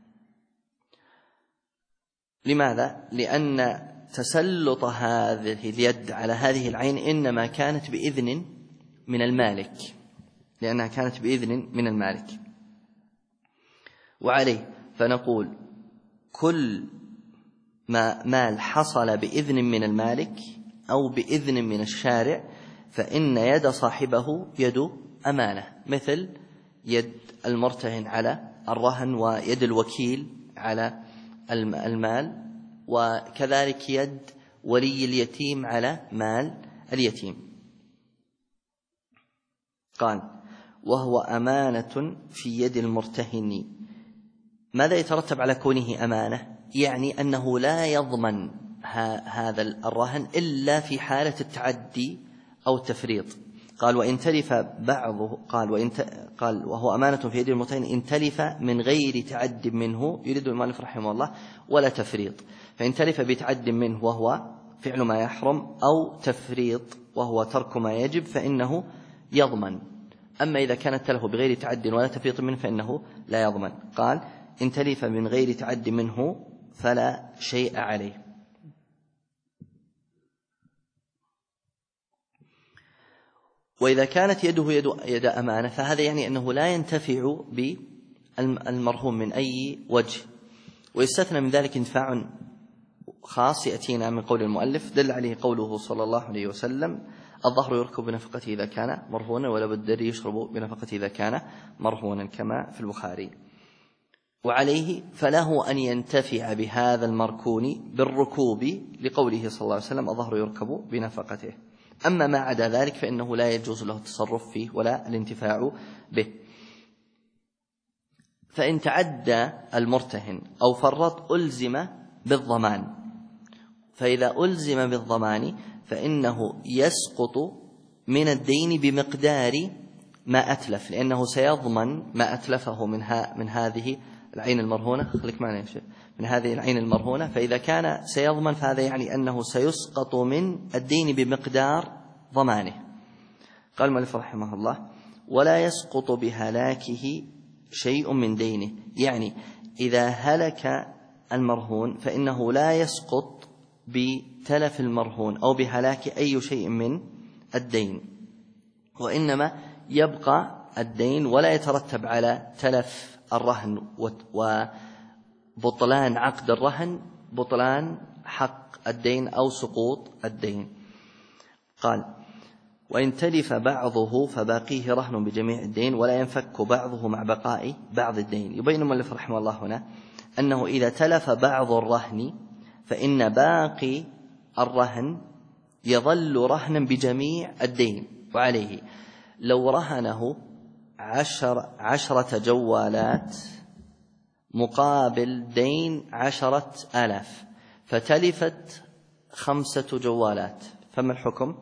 لماذا؟ لأن تسلط هذه اليد على هذه العين إنما كانت بإذن من المالك، لأنها كانت بإذن من المالك. وعليه فنقول: كل ما مال حصل بإذن من المالك أو بإذن من الشارع فإن يد صاحبه يد أمانة، مثل يد المرتهن على الرهن ويد الوكيل على المال، وكذلك يد ولي اليتيم على مال اليتيم. قال: وهو أمانة في يد المرتهن. ماذا يترتب على كونه أمانة؟ يعني أنه لا يضمن هذا الرهن إلا في حالة التعدي أو التفريط. قال: وإن تلف بعضه، قال وهو أمانة في يد المرتهن إن تلف من غير تعد منه، يريد المؤلف رحمه الله، ولا تفريط. فإن تلف بتعد منه وهو فعل ما يحرم، أو تفريط وهو ترك ما يجب، فإنه يضمن. أما إذا كانت تلف بغير تعد ولا تفريط منه فإنه لا يضمن. قال: إن تلف من غير تعد منه فلا شيء عليه. وإذا كانت يده يد أمانة فهذا يعني أنه لا ينتفع بالمرهون من أي وجه، ويستثنى من ذلك انتفاع خاص يأتينا من قول المؤلف دل عليه قوله صلى الله عليه وسلم: الظهر يركب بنفقته إذا كان مرهونا، ولا بالدر يشرب بنفقته إذا كان مرهونا، كما في البخاري. وعليه فله أن ينتفع بهذا المركون بالركوب، لقوله صلى الله عليه وسلم: الظهر يركب بنفقته. أما ما عدا ذلك فإنه لا يجوز له التصرف فيه ولا الانتفاع به. فإن تعدى المرتهن أو فرط ألزم بالضمان، فإذا ألزم بالضمان فإنه يسقط من الدين بمقدار ما أتلف، لأنه سيضمن ما أتلفه من هذه العين المرهونة. خليك معنا يا شيخ، من هذه العين المرهونة. فإذا كان سيضمن فهذا يعني أنه سيسقط من الدين بمقدار ضمانه. قال المؤلف رحمه الله: ولا يسقط بهلاكه شيء من دينه. يعني إذا هلك المرهون فإنه لا يسقط بتلف المرهون أو بهلاك أي شيء من الدين، وإنما يبقى الدين، ولا يترتب على تلف الرهن وبطلان عقد الرهن بطلان حق الدين أو سقوط الدين. قال: وإن تلف بعضه فباقيه رهن بجميع الدين، ولا ينفك بعضه مع بقاء بعض الدين. يبين المؤلف رحمه الله هنا أنه إذا تلف بعض الرهن فإن باقي الرهن يظل رهنا بجميع الدين. وعليه لو رهنه 10 جوالات مقابل دين 10,000 فتلفت 5 جوالات، فما الحكم؟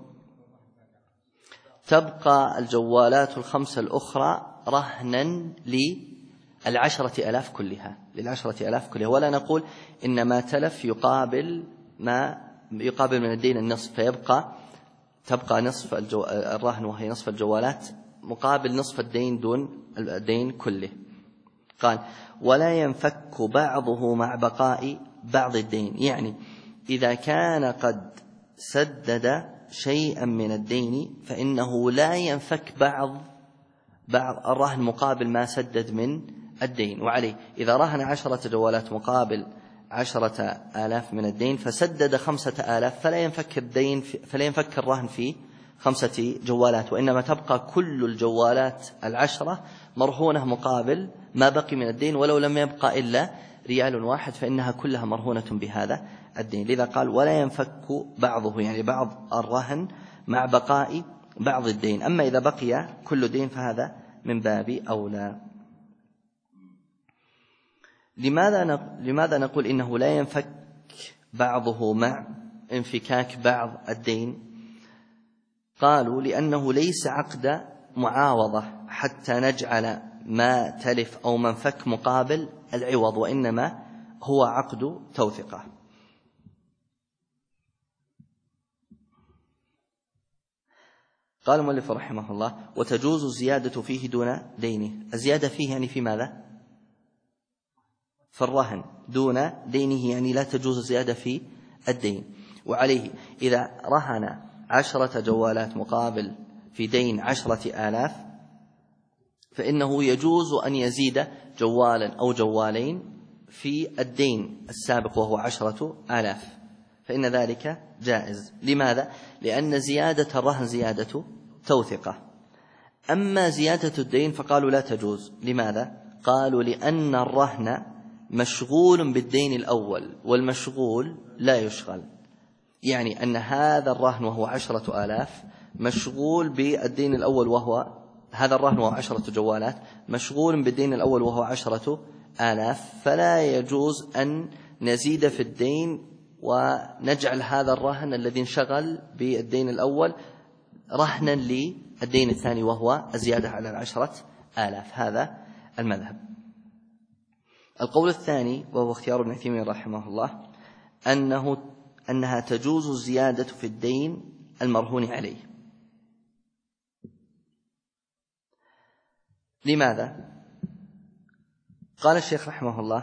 تبقى الجوالات 5 الأخرى رهنا لل10,000 كلها، ولا نقول إن ما تلف يقابل من الدين النصف، تبقى نصف الرهن وهي نصف الجوالات مقابل نصف الدين دون الدين كله. قال: ولا ينفك بعضه مع بقاء بعض الدين. يعني إذا كان قد سدد شيئا من الدين فإنه لا ينفك بعض الرهن مقابل ما سدد من الدين. وعليه إذا رهن 10 جوالات مقابل 10,000 من الدين فسدد 5,000 فلا ينفك الرهن في 5 جوالات، وإنما تبقى كل الجوالات 10 مرهونة مقابل ما بقي من الدين، ولو لم يبقى إلا ريال واحد فإنها كلها مرهونة بهذا الدين. لذا قال: ولا ينفك بعضه، يعني بعض الرهن مع بقاء بعض الدين. أما إذا بقي كل دين فهذا من باب أولى. لماذا نقول إنه لا ينفك بعضه مع انفكاك بعض الدين؟ قالوا لأنه ليس عقد معاوضة حتى نجعل ما تلف أو منفك مقابل العوض، وإنما هو عقد توثقة. قال المؤلف رحمه الله: وتجوز الزيادة فيه دون دينه. الزيادة فيه يعني في ماذا؟ في الرهن. دون دينه يعني لا تجوز الزيادة في الدين. وعليه إذا رهن 10 جوالات مقابل في دين 10,000 فإنه يجوز أن يزيد جوالا أو جوالين في الدين السابق وهو 10,000، فإن ذلك جائز. لماذا؟ لأن زيادة الرهن زيادة توثقة. أما زيادة الدين فقالوا لا تجوز. لماذا؟ قالوا لأن الرهن مشغول بالدين الأول، والمشغول لا يشغل. يعني أن هذا الرهن وهو 10,000 مشغول بالدين الأول، وهو هذا الرهن وهو 10 جوالات مشغول بالدين الأول وهو 10,000، فلا يجوز أن نزيد في الدين ونجعل هذا الرهن الذي انشغل بالدين الأول رهنا للدين الثاني وهو الزيادة على 10,000. هذا المذهب. القول الثاني وهو اختيار ابن عثيمين رحمه الله أنها تجوز الزيادة في الدين المرهون عليه. لماذا؟ قال الشيخ رحمه الله: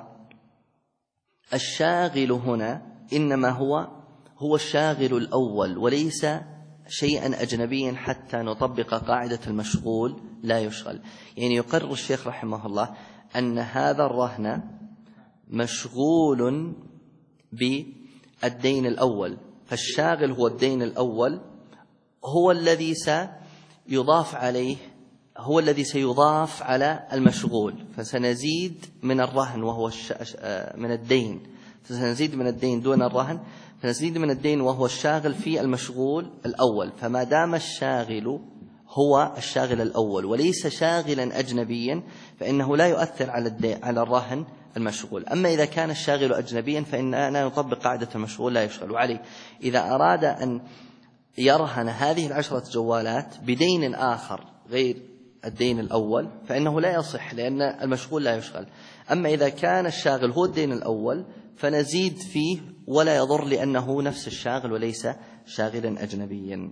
الشاغل هنا إنما هو الشاغل الأول وليس شيئا أجنبيا حتى نطبق قاعدة المشغول لا يشغل. يعني يقرر الشيخ رحمه الله أن هذا الرهن مشغول بالدين الأول، فالشاغل هو الدين الأول، هو الذي سيضاف عليه، هو الذي سيضاف على المشغول، فسنزيد من الرهن وهو من الدين، فسنزيد من الدين دون الرهن، فنزيد من الدين وهو الشاغل في المشغول الأول. فما دام الشاغل هو الشاغل الأول وليس شاغلا أجنبيا فإنه لا يؤثر على الرهن المشغول. أما إذا كان الشاغل أجنبيا فإننا نطبق قاعدة المشغول لا يشغل. وعليه إذا أراد أن يرهن هذه 10 جوالات بدين آخر غير الدين الأول فإنه لا يصح، لأن المشغول لا يشغل. أما إذا كان الشاغل هو الدين الأول فنزيد فيه ولا يضر، لأنه نفس الشاغل وليس شاغلا أجنبيا.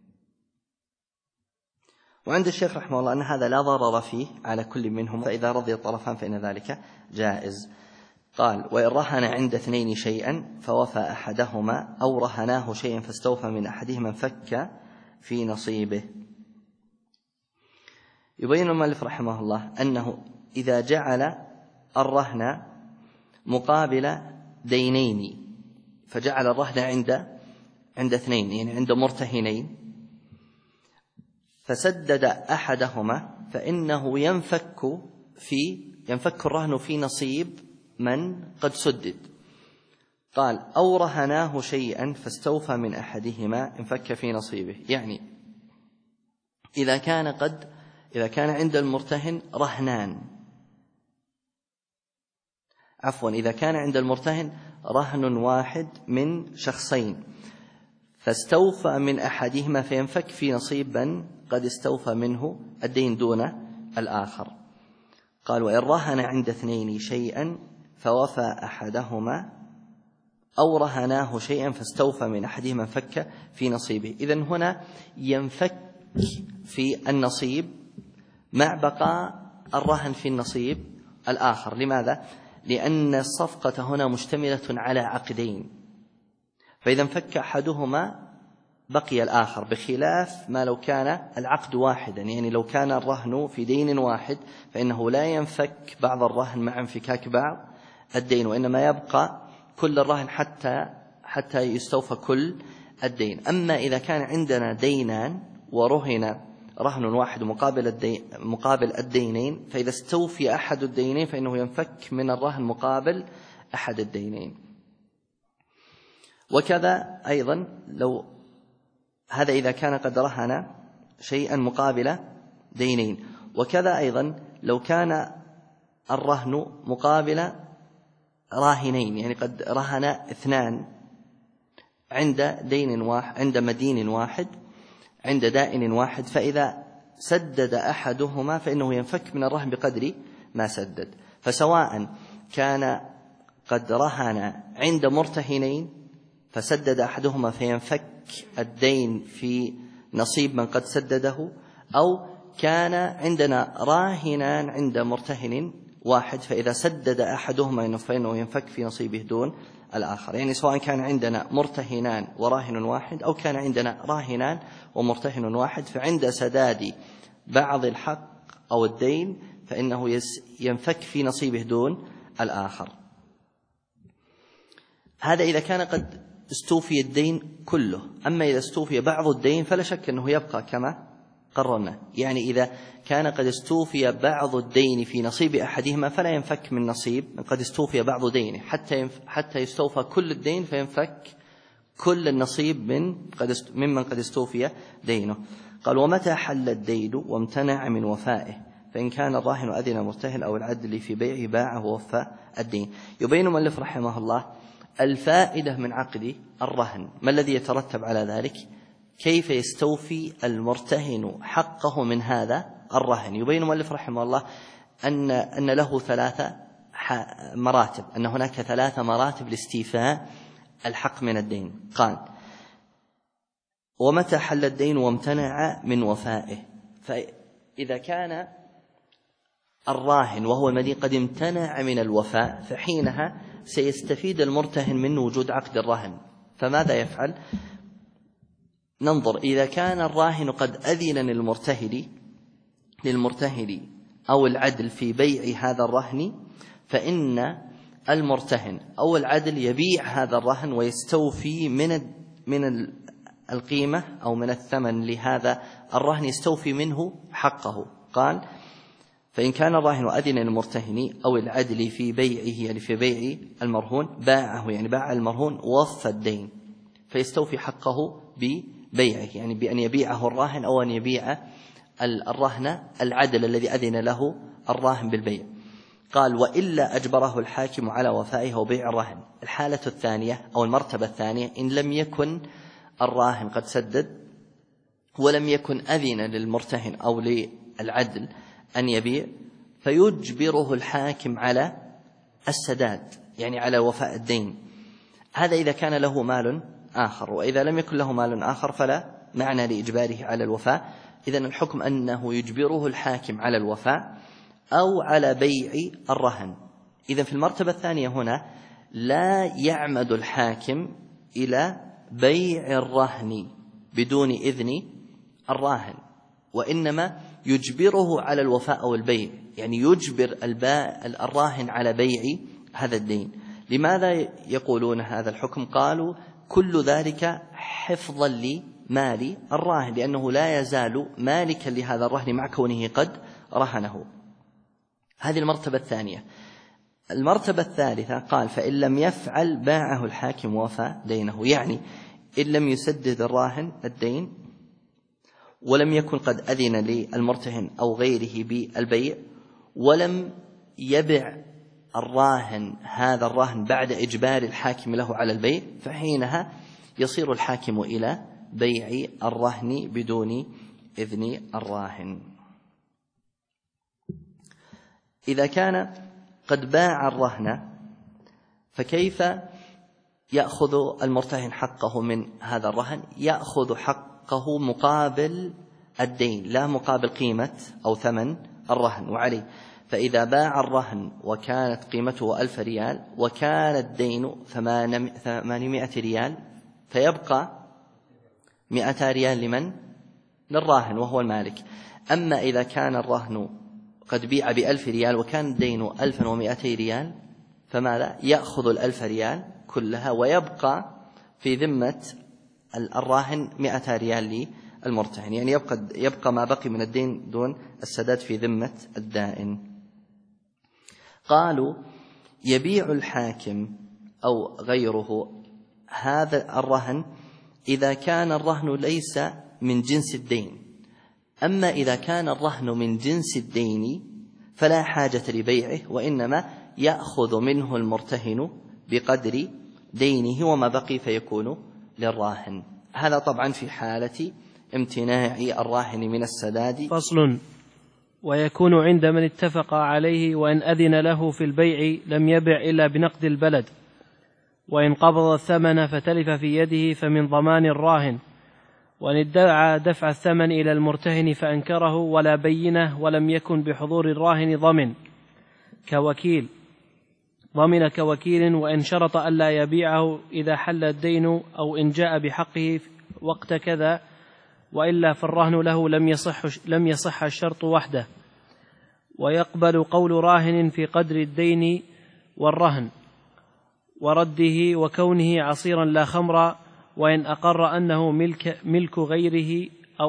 وعند الشيخ رحمه الله أن هذا لا ضرر فيه على كل منهم، فإذا رضي الطرفان فإن ذلك جائز. قال: وإن رهن عند 2 شيئا فوفى أحدهما أو رهناه شيئا فاستوفى من أحدهما انفك في نصيبه. يبين المؤلف رحمه الله أنه إذا جعل الرهن مقابل دينين، فجعل الرهن عند 2، يعني عند مرتهنين، فسدد أحدهما فإنه ينفك الرهن في نصيب من قد سدد. قال: أو رهناه شيئا فاستوفى من أحدهما انفك في نصيبه. يعني إذا كان عند المرتهن رهنان، إذا كان عند المرتهن رهن واحد من شخصين فاستوفى من أحدهما فينفك في نصيب من قد استوفى منه الدين دون الآخر. قال: وإن رهن عند 2 شيئا فوفى أحدهما أو رهناه شيئا فاستوفى من أحدهما انفك في نصيبه. إذن هنا ينفك في النصيب مع بقاء الرهن في النصيب الآخر. لماذا؟ لأن الصفقة هنا مشتملة على عقدين، فإذا انفك أحدهما بقي الآخر، بخلاف ما لو كان العقد واحدا. يعني لو كان الرهن في دين واحد فإنه لا ينفك بعض الرهن مع انفكاك بعض الدين، وإنما يبقى كل الرهن حتى يستوفى كل الدين. أما إذا كان عندنا دينان ورهن رهن واحد مقابل الدينين، فإذا استوفي أحد الدينين فإنه ينفك من الرهن مقابل أحد الدينين. وكذا أيضا لو هذا إذا كان قد رهن شيئا مقابل دينين. وكذا أيضا لو كان الرهن مقابل راهنين، يعني قد رهن اثنان عند دين واحد، عند مدين واحد، عند دائن واحد، فإذا سدد أحدهما فإنه ينفك من الرهن بقدر ما سدد. فسواء كان قد رهن عند مرتهنين فسدد أحدهما فينفك الدين في نصيب من قد سدده، أو كان عندنا راهنان عند مرتهن واحد فإذا سدد أحدهما فإنه ينفك في نصيبه دون الآخر. يعني سواء كان عندنا مرتهنان وراهن واحد أو كان عندنا راهنان ومرتهن واحد، فعند سداد بعض الحق أو الدين فإنه ينفك في نصيبه دون الآخر. هذا إذا كان قد استوفي الدين كله. أما إذا استوفي بعض الدين فلا شك أنه يبقى كما قررنا. يعني إذا كان قد استوفي بعض الدين في نصيب أحدهما فلا ينفك من نصيب من قد استوفي بعض دينه حتى يستوفى كل الدين فينفك كل النصيب ممن قد استوفي دينه. قال: ومتى حل الدين وامتنع من وفائه فإن كان الراهن أذن مرتهن أو العدل في بيعه باعه ووفى الدين. يبين المؤلف رحمه الله الفائدة من عقد الرهن، ما الذي يترتب على ذلك، كيف يستوفي المرتهن حقه من هذا الرهن. يبين المؤلف رحمه الله أن له ثلاث مراتب، أن هناك ثلاث مراتب لاستيفاء الحق من الدين. قال: ومتى حل الدين وامتنع من وفائه، فإذا كان الراهن وهو المدين قد امتنع من الوفاء فحينها سيستفيد المرتهن من وجود عقد الرهن. فماذا يفعل؟ ننظر، إذا كان الراهن قد أذن للمرتهن أو العدل في بيع هذا الرهن فإن المرتهن أو العدل يبيع هذا الرهن ويستوفي من القيمة أو من الثمن لهذا الرهن يستوفي منه حقه. قال: فإن كان الراهن أذن للمرتهن أو العدل في بيعه، يعني في بيع المرهون، باعه يعني باع المرهون ووفى الدين فيستوفي حقه ببيعه، يعني بأن يبيعه الراهن أو أن يبيع الرهن العدل الذي أذن له الراهن بالبيع. قال: وإلا أجبره الحاكم على وفائه وبيع الرهن. الحالة الثانية أو المرتبة الثانية إن لم يكن الراهن قد سدد ولم يكن أذن للمرتهن أو للعدل أن يبيع، فيجبره الحاكم على السداد، يعني على وفاء الدين. هذا إذا كان له مال آخر، وإذا لم يكن له مال آخر فلا معنى لإجباره على الوفاء. إذن الحكم أنه يجبره الحاكم على الوفاء أو على بيع الرهن. إذن في المرتبة الثانية هنا لا يعمد الحاكم إلى بيع الرهن بدون إذن الراهن، وإنما يجبره على الوفاء أو البيع، يعني يجبر الراهن على بيع هذا الدين. لماذا يقولون هذا الحكم؟ قالوا: كل ذلك حفظا لمال الراهن، لأنه لا يزال مالكا لهذا الرهن مع كونه قد رهنه. هذه المرتبة الثانية. المرتبة الثالثة قال: فإن لم يفعل باعه الحاكم ووفى دينه، يعني إن لم يسدد الراهن الدين ولم يكن قد أذن للمرتهن أو غيره بالبيع ولم يبع الراهن هذا الرهن بعد إجبار الحاكم له على البيع، فحينها يصير الحاكم إلى بيع الرهن بدون إذن الراهن. إذا كان قد باع الرهن فكيف يأخذ المرتهن حقه من هذا الرهن؟ يأخذ حقه مقابل الدين لا مقابل قيمة أو ثمن الرهن وعليه. فإذا باع الرهن وكانت قيمته 1000 ريال وكان الدين 800 ريال فيبقى 200 ريال لمن؟ للراهن وهو المالك. أما إذا كان الرهن قد بيع ب1000 ريال وكان الدين 1200 ريال فماذا؟ يأخذ 1000 ريال كلها ويبقى في ذمة الراهن 200 ريال للمرتهن، يعني يبقى ما بقي من الدين دون السداد في ذمة الدائن. قالوا: يبيع الحاكم أو غيره هذا الرهن إذا كان الرهن ليس من جنس الدين. أما إذا كان الرهن من جنس الدين فلا حاجة لبيعه، وإنما يأخذ منه المرتهن بقدر دينه وما بقي فيكون للراهن. هذا طبعا في حالة امتناع الراهن من السداد. فصل: ويكون عند من اتفق عليه وإن أذن له في البيع لم يبع إلا بنقد البلد، وإن قبض الثمن فتلف في يده فمن ضمان الراهن، وإن ادعى دفع الثمن إلى المرتهن فأنكره ولا بينه ولم يكن بحضور الراهن ضمن كوكيل، وإن شرط ألا يبيعه إذا حل الدين أو إن جاء بحقه وقت كذا، وإلا فالرهن له لم يصح الشرط وحده. ويقبل قول راهن في قدر الدين والرهن ورده وكونه عصيرا لا خمرا، وإن أقر أنه ملك غيره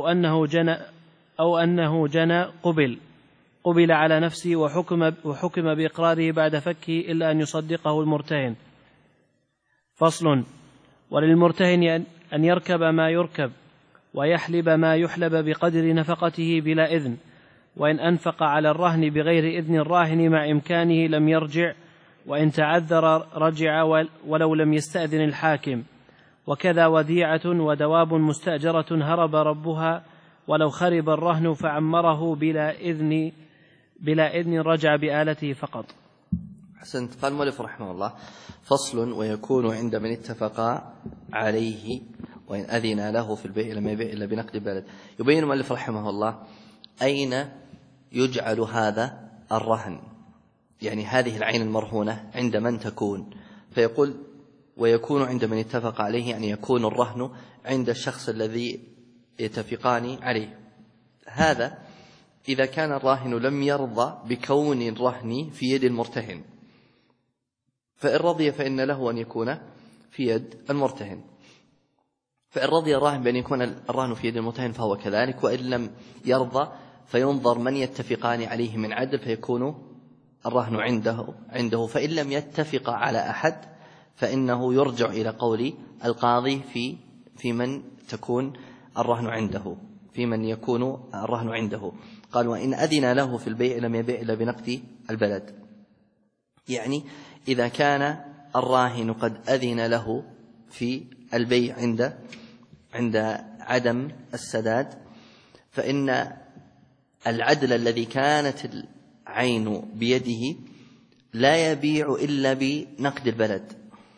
أو أنه جنى قبل على نفسه وحكم بإقراره بعد فكه إلا أن يصدقه المرتهن. فصل: وللمرتهن أن يركب ما يركب ويحلب ما يحلب بقدر نفقته بلا إذن، وإن أنفق على الرهن بغير إذن الراهن مع إمكانه لم يرجع، وإن تعذر رجع ولو لم يستأذن الحاكم. وكذا وديعة ودواب مستأجرة هرب ربها ولو خرب الرهن فعمره بلا إذن رجع بآلته فقط. حسنت. قال المؤلف رحمه الله: فصل: ويكون عند من اتفق عليه وإن أذن له في البيع لم يبيع إلا بنقد البلد. يبين المؤلف رحمه الله أين يجعل هذا الرهن، يعني هذه العين المرهونة عند من تكون. فيقول: ويكون عند من اتفق عليه، يعني يكون الرهن عند الشخص الذي يتفقان عليه. هذا إذا كان الراهن لم يرضى بكون الرهن في يد المرتهن، فإن رضي فإن له أن يكون في يد المرتهن، فإن رضي الراهن بأن يكون الرهن في يد المرتهن فهو كذلك، وإن لم يرضى فينظر من يتفقان عليه من عدل فيكون الرهن عنده. فإن لم يتفق على أحد فإنه يرجع إلى قول القاضي في من تكون الرهن عنده، في من يكون الرهن عنده. قال: وإن أذن له في البيع لم يبيع إلا بنقد البلد، يعني إذا كان الراهن قد أذن له في البيع عند عدم السداد، فإن العدل الذي كانت العين بيده لا يبيع إلا بنقد البلد.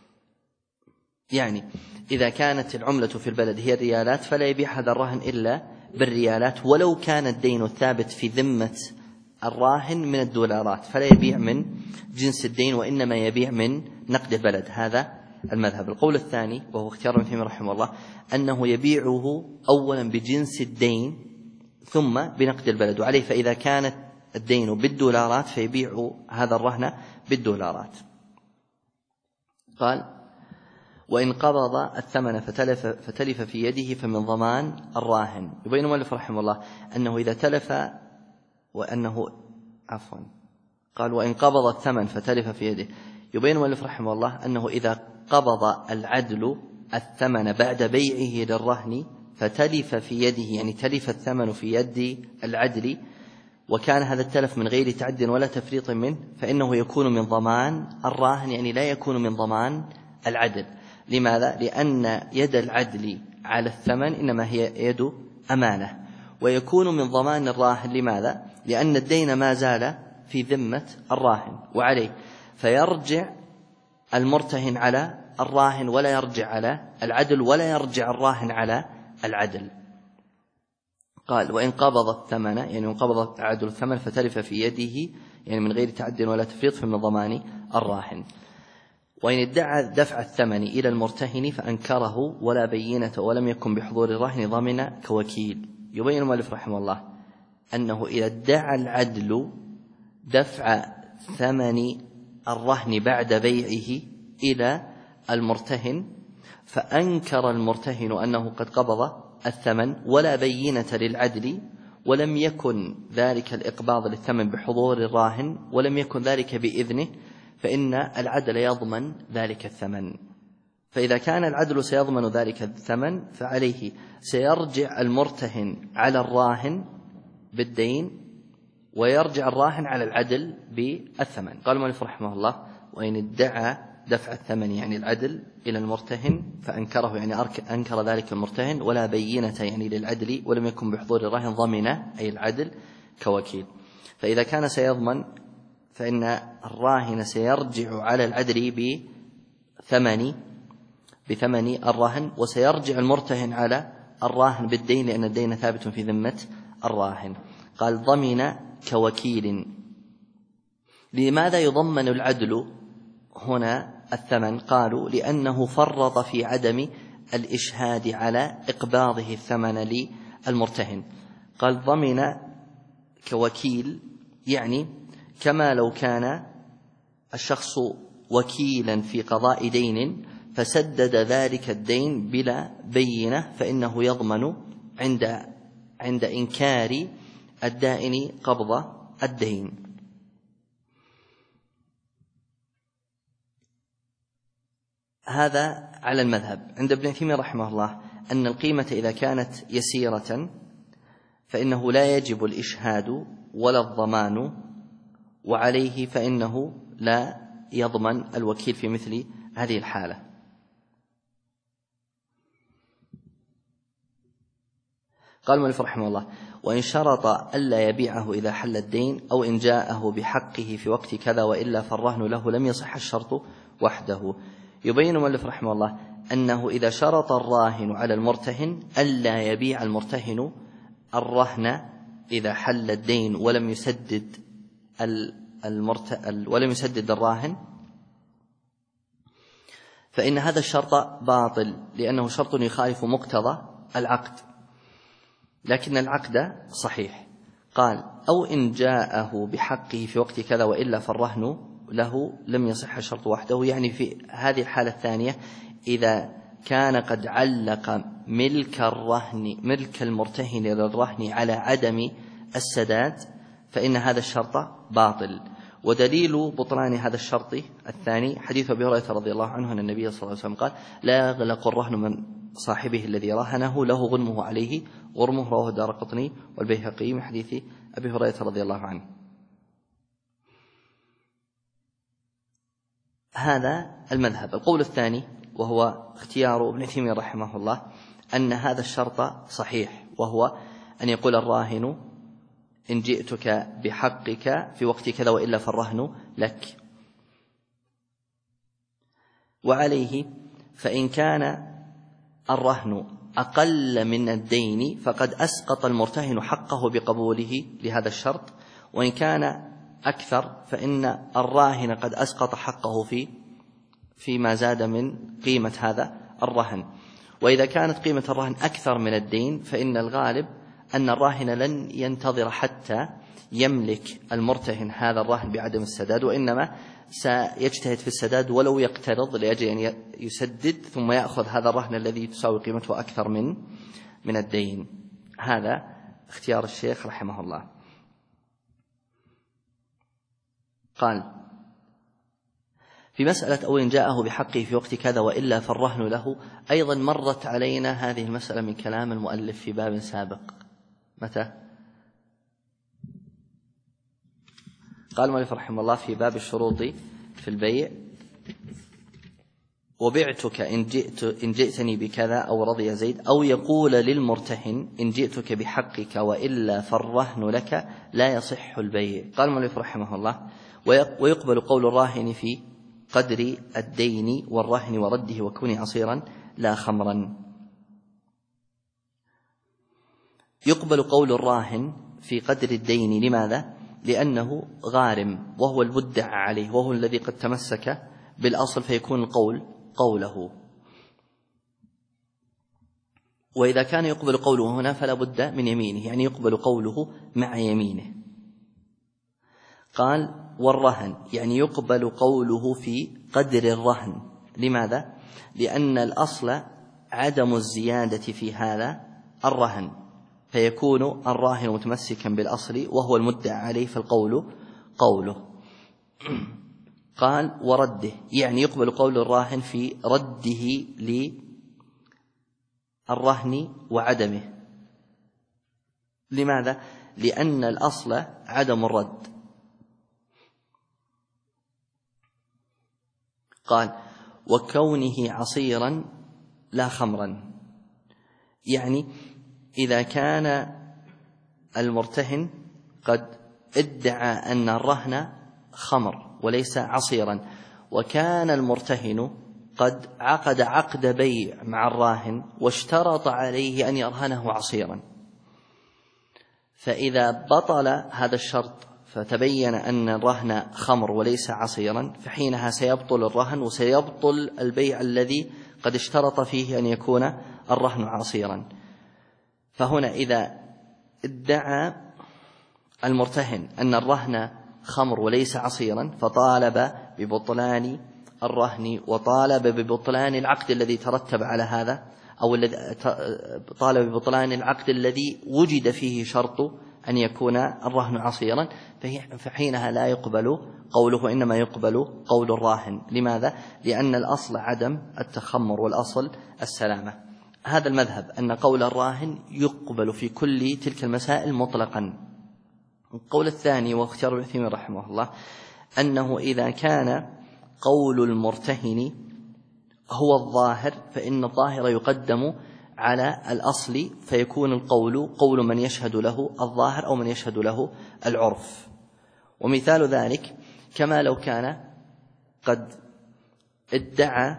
يعني إذا كانت العملة في البلد هي الريالات فلا يبيع هذا الرهن إلا بالريالات، ولو كان الدين الثابت في ذمة الراهن من الدولارات فلا يبيع من جنس الدين، وإنما يبيع من نقد البلد. هذا المذهب. القول الثاني وهو اختيار ابن تيمية رحمه الله أنه يبيعه أولا بجنس الدين ثم بنقد البلد، وعليه فإذا كانت الدين بالدولارات فيبيع هذا الرهن بالدولارات. قال: وإن قبض الثمن فتلف في يده فمن ضمان الراهن. يبين المؤلف رحمه الله أنه إذا تلف قال: وإن قبض الثمن فتلف في يده. يبين المؤلف رحمه الله أنه إذا قبض العدل الثمن بعد بيعه للرهن فتلف في يده، يعني تلف الثمن في يد العدل، وكان هذا التلف من غير تعد ولا تفريط منه، فإنه يكون من ضمان الراهن، يعني لا يكون من ضمان العدل. لماذا؟ لأن يد العدل على الثمن إنما هي يد أمانة، ويكون من ضمان الراهن. لماذا؟ لأن الدين ما زال في ذمة الراهن وعليه، فيرجع المرتهن على الراهن ولا يرجع على العدل، ولا يرجع الراهن على العدل. قال: وإن قبض الثمن، يعني إن قبض العدل الثمن فتلف في يده، يعني من غير تعد ولا تفريط، فمن ضمان الراهن. وإن ادعى دفع الثمن إلى المرتهن فأنكره ولا بينة ولم يكن بحضور الرهن ضمن كوكيل. يبين المؤلف رحمه الله أنه إذا ادعى العدل دفع ثمن الرهن بعد بيعه إلى المرتهن فأنكر المرتهن أنه قد قبض الثمن ولا بينة للعدل، ولم يكن ذلك الإقباض للثمن بحضور الراهن ولم يكن ذلك بإذنه، فإن العدل يضمن ذلك الثمن. فإذا كان العدل سيضمن ذلك الثمن فعليه سيرجع المرتهن على الراهن بالدين ويرجع الراهن على العدل بالثمن. قال المؤلف رحمه الله: وإن ادعى دفع الثمن يعني العدل إلى المرتهن فأنكره يعني أنكر ذلك المرتهن ولا بينة يعني للعدل ولم يكن بحضور الراهن ضمن أي العدل كوكيل. فإذا كان سيضمن فإن الراهن سيرجع على العدل بثمن الراهن وسيرجع المرتهن على الراهن بالدين لأن الدين ثابت في ذمة الراهن. قال: ضمن كوكيل. لماذا يضمن العدل هنا الثمن؟ قالوا: لأنه فرط في عدم الإشهاد على إقباضه الثمن للمرتهن. قال: ضمن كوكيل يعني كما لو كان الشخص وكيلا في قضاء دين فسدد ذلك الدين بلا بينة فإنه يضمن عند إنكار الدائن قبض الدين. هذا على المذهب. عند ابن تيمية رحمه الله أن القيمة إذا كانت يسيرة فإنه لا يجب الإشهاد ولا الضمان، وعليه فإنه لا يضمن الوكيل في مثل هذه الحالة. قال المؤلف رحمه الله: وإن شرط ألا يبيعه إذا حل الدين أو إن جاءه بحقه في وقت كذا وإلا فالرهن له لم يصح الشرط وحده. يبين المؤلف رحمه الله أنه إذا شرط الراهن على المرتهن ألا يبيع المرتهن الرهن إذا حل الدين ولم يسدد الراهن فإن هذا الشرط باطل لأنه شرط يخالف مقتضى العقد، لكن العقد صحيح. قال: أو إن جاءه بحقه في وقت كذا وإلا فالرهن له لم يصح الشرط وحده. يعني في هذه الحالة الثانية إذا كان قد علق ملك المرتهن للرهن على عدم السداد فإن هذا الشرط باطل. ودليل بطلان هذا الشرط الثاني حديث أبي هريرة رضي الله عنه أن النبي صلى الله عليه وسلم قال: لا يغلق الرهن من صاحبه الذي رهنه له غنمه عليه غرمه. رواه الدارقطني والبيهقي من حديث أبي هريرة رضي الله عنه. هذا المذهب. القول الثاني وهو اختيار ابن تيمية رحمه الله أن هذا الشرط صحيح، وهو أن يقول الراهن: إن جئتك بحقك في وقت كذا وإلا فالرهن لك. وعليه فإن كان الرهن أقل من الدين فقد أسقط المرتهن حقه بقبوله لهذا الشرط، وإن كان أكثر فإن الراهن قد أسقط حقه فيما زاد من قيمة هذا الرهن. وإذا كانت قيمة الرهن أكثر من الدين فإن الغالب أن الراهن لن ينتظر حتى يملك المرتهن هذا الرهن بعدم السداد، وإنما سيجتهد في السداد ولو يقترض لأجل أن يسدد ثم يأخذ هذا الرهن الذي تساوي قيمته أكثر من الدين. هذا اختيار الشيخ رحمه الله. قال: في مسألة أو إن جاءه بحقه في وقت كذا وإلا فالرهن له أيضا مرت علينا هذه المسألة من كلام المؤلف في باب سابق. متى؟ قال المؤلف رحمه الله في باب الشروط في البيع: وبعتك إن جئتني بكذا أو رضي زيد، أو يقول للمرتهن: إن جئتك بحقك وإلا فالرهن لك، لا يصح البيع. قال المؤلف رحمه الله: ويقبل قول الراهن في قدر الدين والرهن ورده وكونه عصيرا لا خمرا. يقبل قول الراهن في قدر الدين. لماذا؟ لأنه غارم وهو المدعى عليه وهو الذي قد تمسك بالأصل فيكون القول قوله. وإذا كان يقبل قوله هنا فلا بد من يمينه، يعني يقبل قوله مع يمينه. قال: والرهن يعني يقبل قوله في قدر الرهن. لماذا؟ لأن الأصل عدم الزيادة في هذا الرهن، فيكون الراهن متمسكا بالأصل وهو المدعى عليه فالقول قوله. قال ورده، يعني يقبل قول الراهن في رده للرهن وعدمه. لماذا؟ لأن الأصل عدم الرد. قال وكونه عصيرا لا خمرا، يعني إذا كان المرتهن قد ادعى أن الرهن خمر وليس عصيرا، وكان المرتهن قد عقد عقد بيع مع الراهن واشترط عليه أن يرهنه عصيرا، فإذا بطل هذا الشرط فتبين أن الرهن خمر وليس عصيرا، فحينها سيبطل الرهن وسيبطل البيع الذي قد اشترط فيه أن يكون الرهن عصيرا. فهنا إذا ادعى المرتهن أن الرهن خمر وليس عصيرا فطالب ببطلان الرهن وطالب ببطلان العقد الذي ترتب على هذا، أو الذي طالب ببطلان العقد الذي وجد فيه شرط أن يكون الرهن عصيرا، فحينها لا يقبل قوله، إنما يقبل قول الراهن. لماذا؟ لأن الأصل عدم التخمر والأصل السلامة. هذا المذهب أن قول الراهن يقبل في كل تلك المسائل مطلقا. القول الثاني واختيار ابن عثيمين رحمه الله أنه إذا كان قول المرتهن هو الظاهر فإن الظاهر يقدم على الأصل، فيكون القول قول من يشهد له الظاهر أو من يشهد له العرف. ومثال ذلك كما لو كان قد ادعى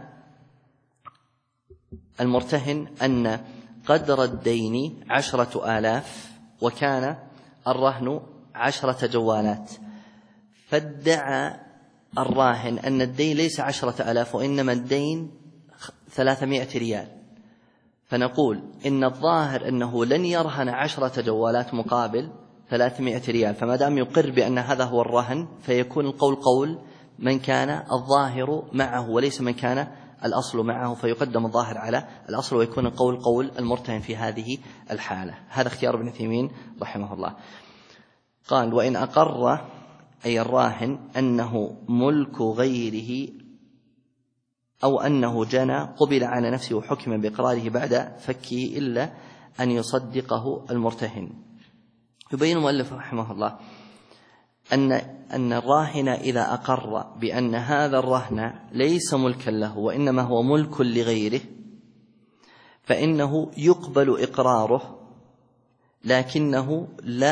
المرتهن أن قدر الدين 10,000 وكان الرهن 10 جوالات، فادعى الراهن أن الدين ليس 10,000 وإنما الدين 300 ريال، فنقول إن الظاهر أنه لن يرهن 10 جوالات مقابل 300 ريال، فما دام يقر بأن هذا هو الرهن فيكون القول قول من كان الظاهر معه وليس من كان الأصل معه، فيقدم الظاهر على الأصل ويكون القول قول المرتهن في هذه الحالة. هذا اختيار ابن عثيمين رحمه الله. قال وإن أقر أي الراهن أنه ملك غيره أو أنه جنى قبل على نفسه وحكم بإقراره بعد فكه إلا أن يصدقه المرتهن. يبين المؤلف رحمه الله أن الراهن إذا أقر بأن هذا الرهن ليس ملكا له وإنما هو ملك لغيره فإنه يقبل إقراره، لكنه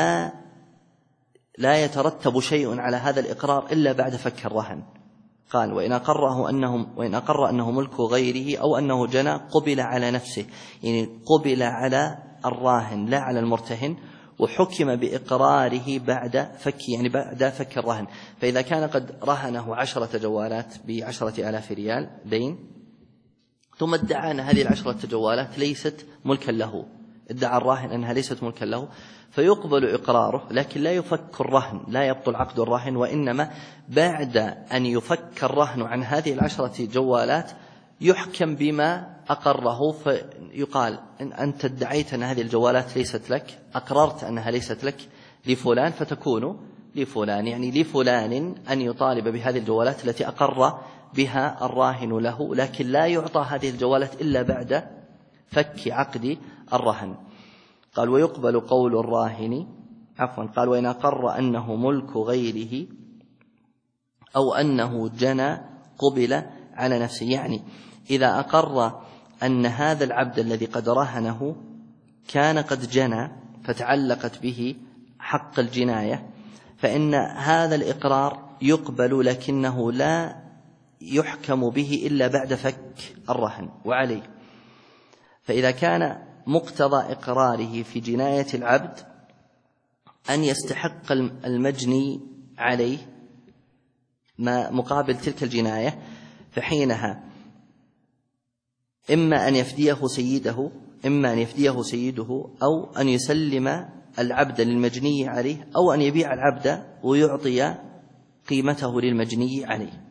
لا يترتب شيء على هذا الإقرار إلا بعد فك الرهن. قال وإن أقر أنه ملك غيره أو أنه جنى قبل على نفسه، يعني قبل على الراهن لا على المرتهن، وحكم بإقراره بعد فك، يعني بعد فك الرهن. فإذا كان قد رهنه 10 جوالات ب10,000 ريال دين، ثم ادعى أن هذه 10 جوالات ليست ملكا له، ادعى الراهن أنها ليست ملكا له، فيقبل إقراره، لكن لا يفك الرهن، لا يبطل عقد الرهن، وإنما بعد أن يفك الرهن عن هذه 10 جوالات يحكم بما أقره، فيقال إن أنت ادعيت أن هذه الجوالات ليست لك، أقررت أنها ليست لك لفلان، فتكون لفلان، يعني لفلان أن يطالب بهذه الجوالات التي أقر بها الراهن له، لكن لا يعطى هذه الجوالات إلا بعد فك عقد الرهن. قال ويقبل قول الراهن قال وإن أقر أنه ملك غيره أو أنه جنى قبل على نفسه، يعني إذا أقر أن هذا العبد الذي قد رهنه كان قد جنى فتعلقت به حق الجناية، فإن هذا الإقرار يقبل، لكنه لا يحكم به إلا بعد فك الرهن وعليه. فإذا كان مقتضى إقراره في جناية العبد أن يستحق المجني عليه ما مقابل تلك الجناية، فحينها إما أن يفديه سيده أو أن يسلم العبد للمجني عليه أو أن يبيع العبد ويعطي قيمته للمجني عليه،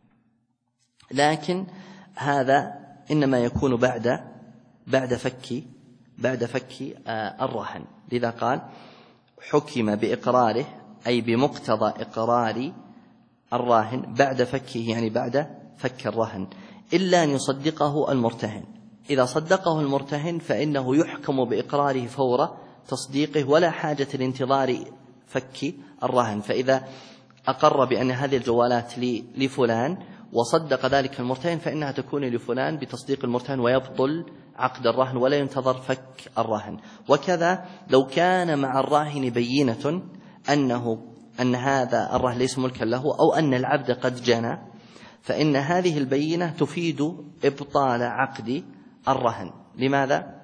لكن هذا إنما يكون بعد فك الرهن. لذا قال حكم بإقراره أي بمقتضى إقرار الراهن بعد فكه، يعني بعد فك الرهن، إلا أن يصدقه المرتهن. إذا صدقه المرتهن فإنه يحكم بإقراره فور تصديقه ولا حاجة لانتظار فك الرهن. فإذا أقر بأن هذه الجوالات لفلان وصدق ذلك المرتهن فإنها تكون لفلان بتصديق المرتهن ويبطل عقد الرهن ولا ينتظر فك الرهن. وكذا لو كان مع الراهن بينة أن هذا الرهن ليس ملكا له أو أن العبد قد جنى، فإن هذه البينة تفيد إبطال عقد الرهن. لماذا؟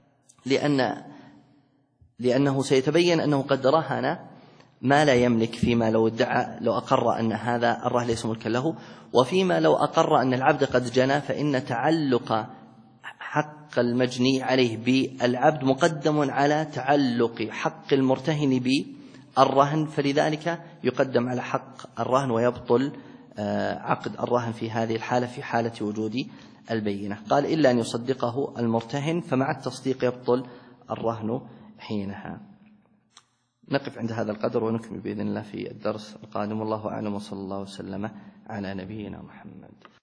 لأنه سيتبين أنه قد رهن ما لا يملك، فيما لو أقر أن هذا الرهن ليس ملكا له، وفيما لو أقر أن العبد قد جنى فإن تعلق حق المجني عليه بالعبد مقدم على تعلق حق المرتهن بالرهن، فلذلك يقدم على حق الرهن ويبطل عقد الرهن في هذه الحالة، في حالة وجود البينة. قال إلا أن يصدقه المرتهن، فمع التصديق يبطل الرهن حينها. نقف عند هذا القدر ونكمل بإذن الله في الدرس القادم، والله أعلم، وصلى الله وسلم على نبينا محمد.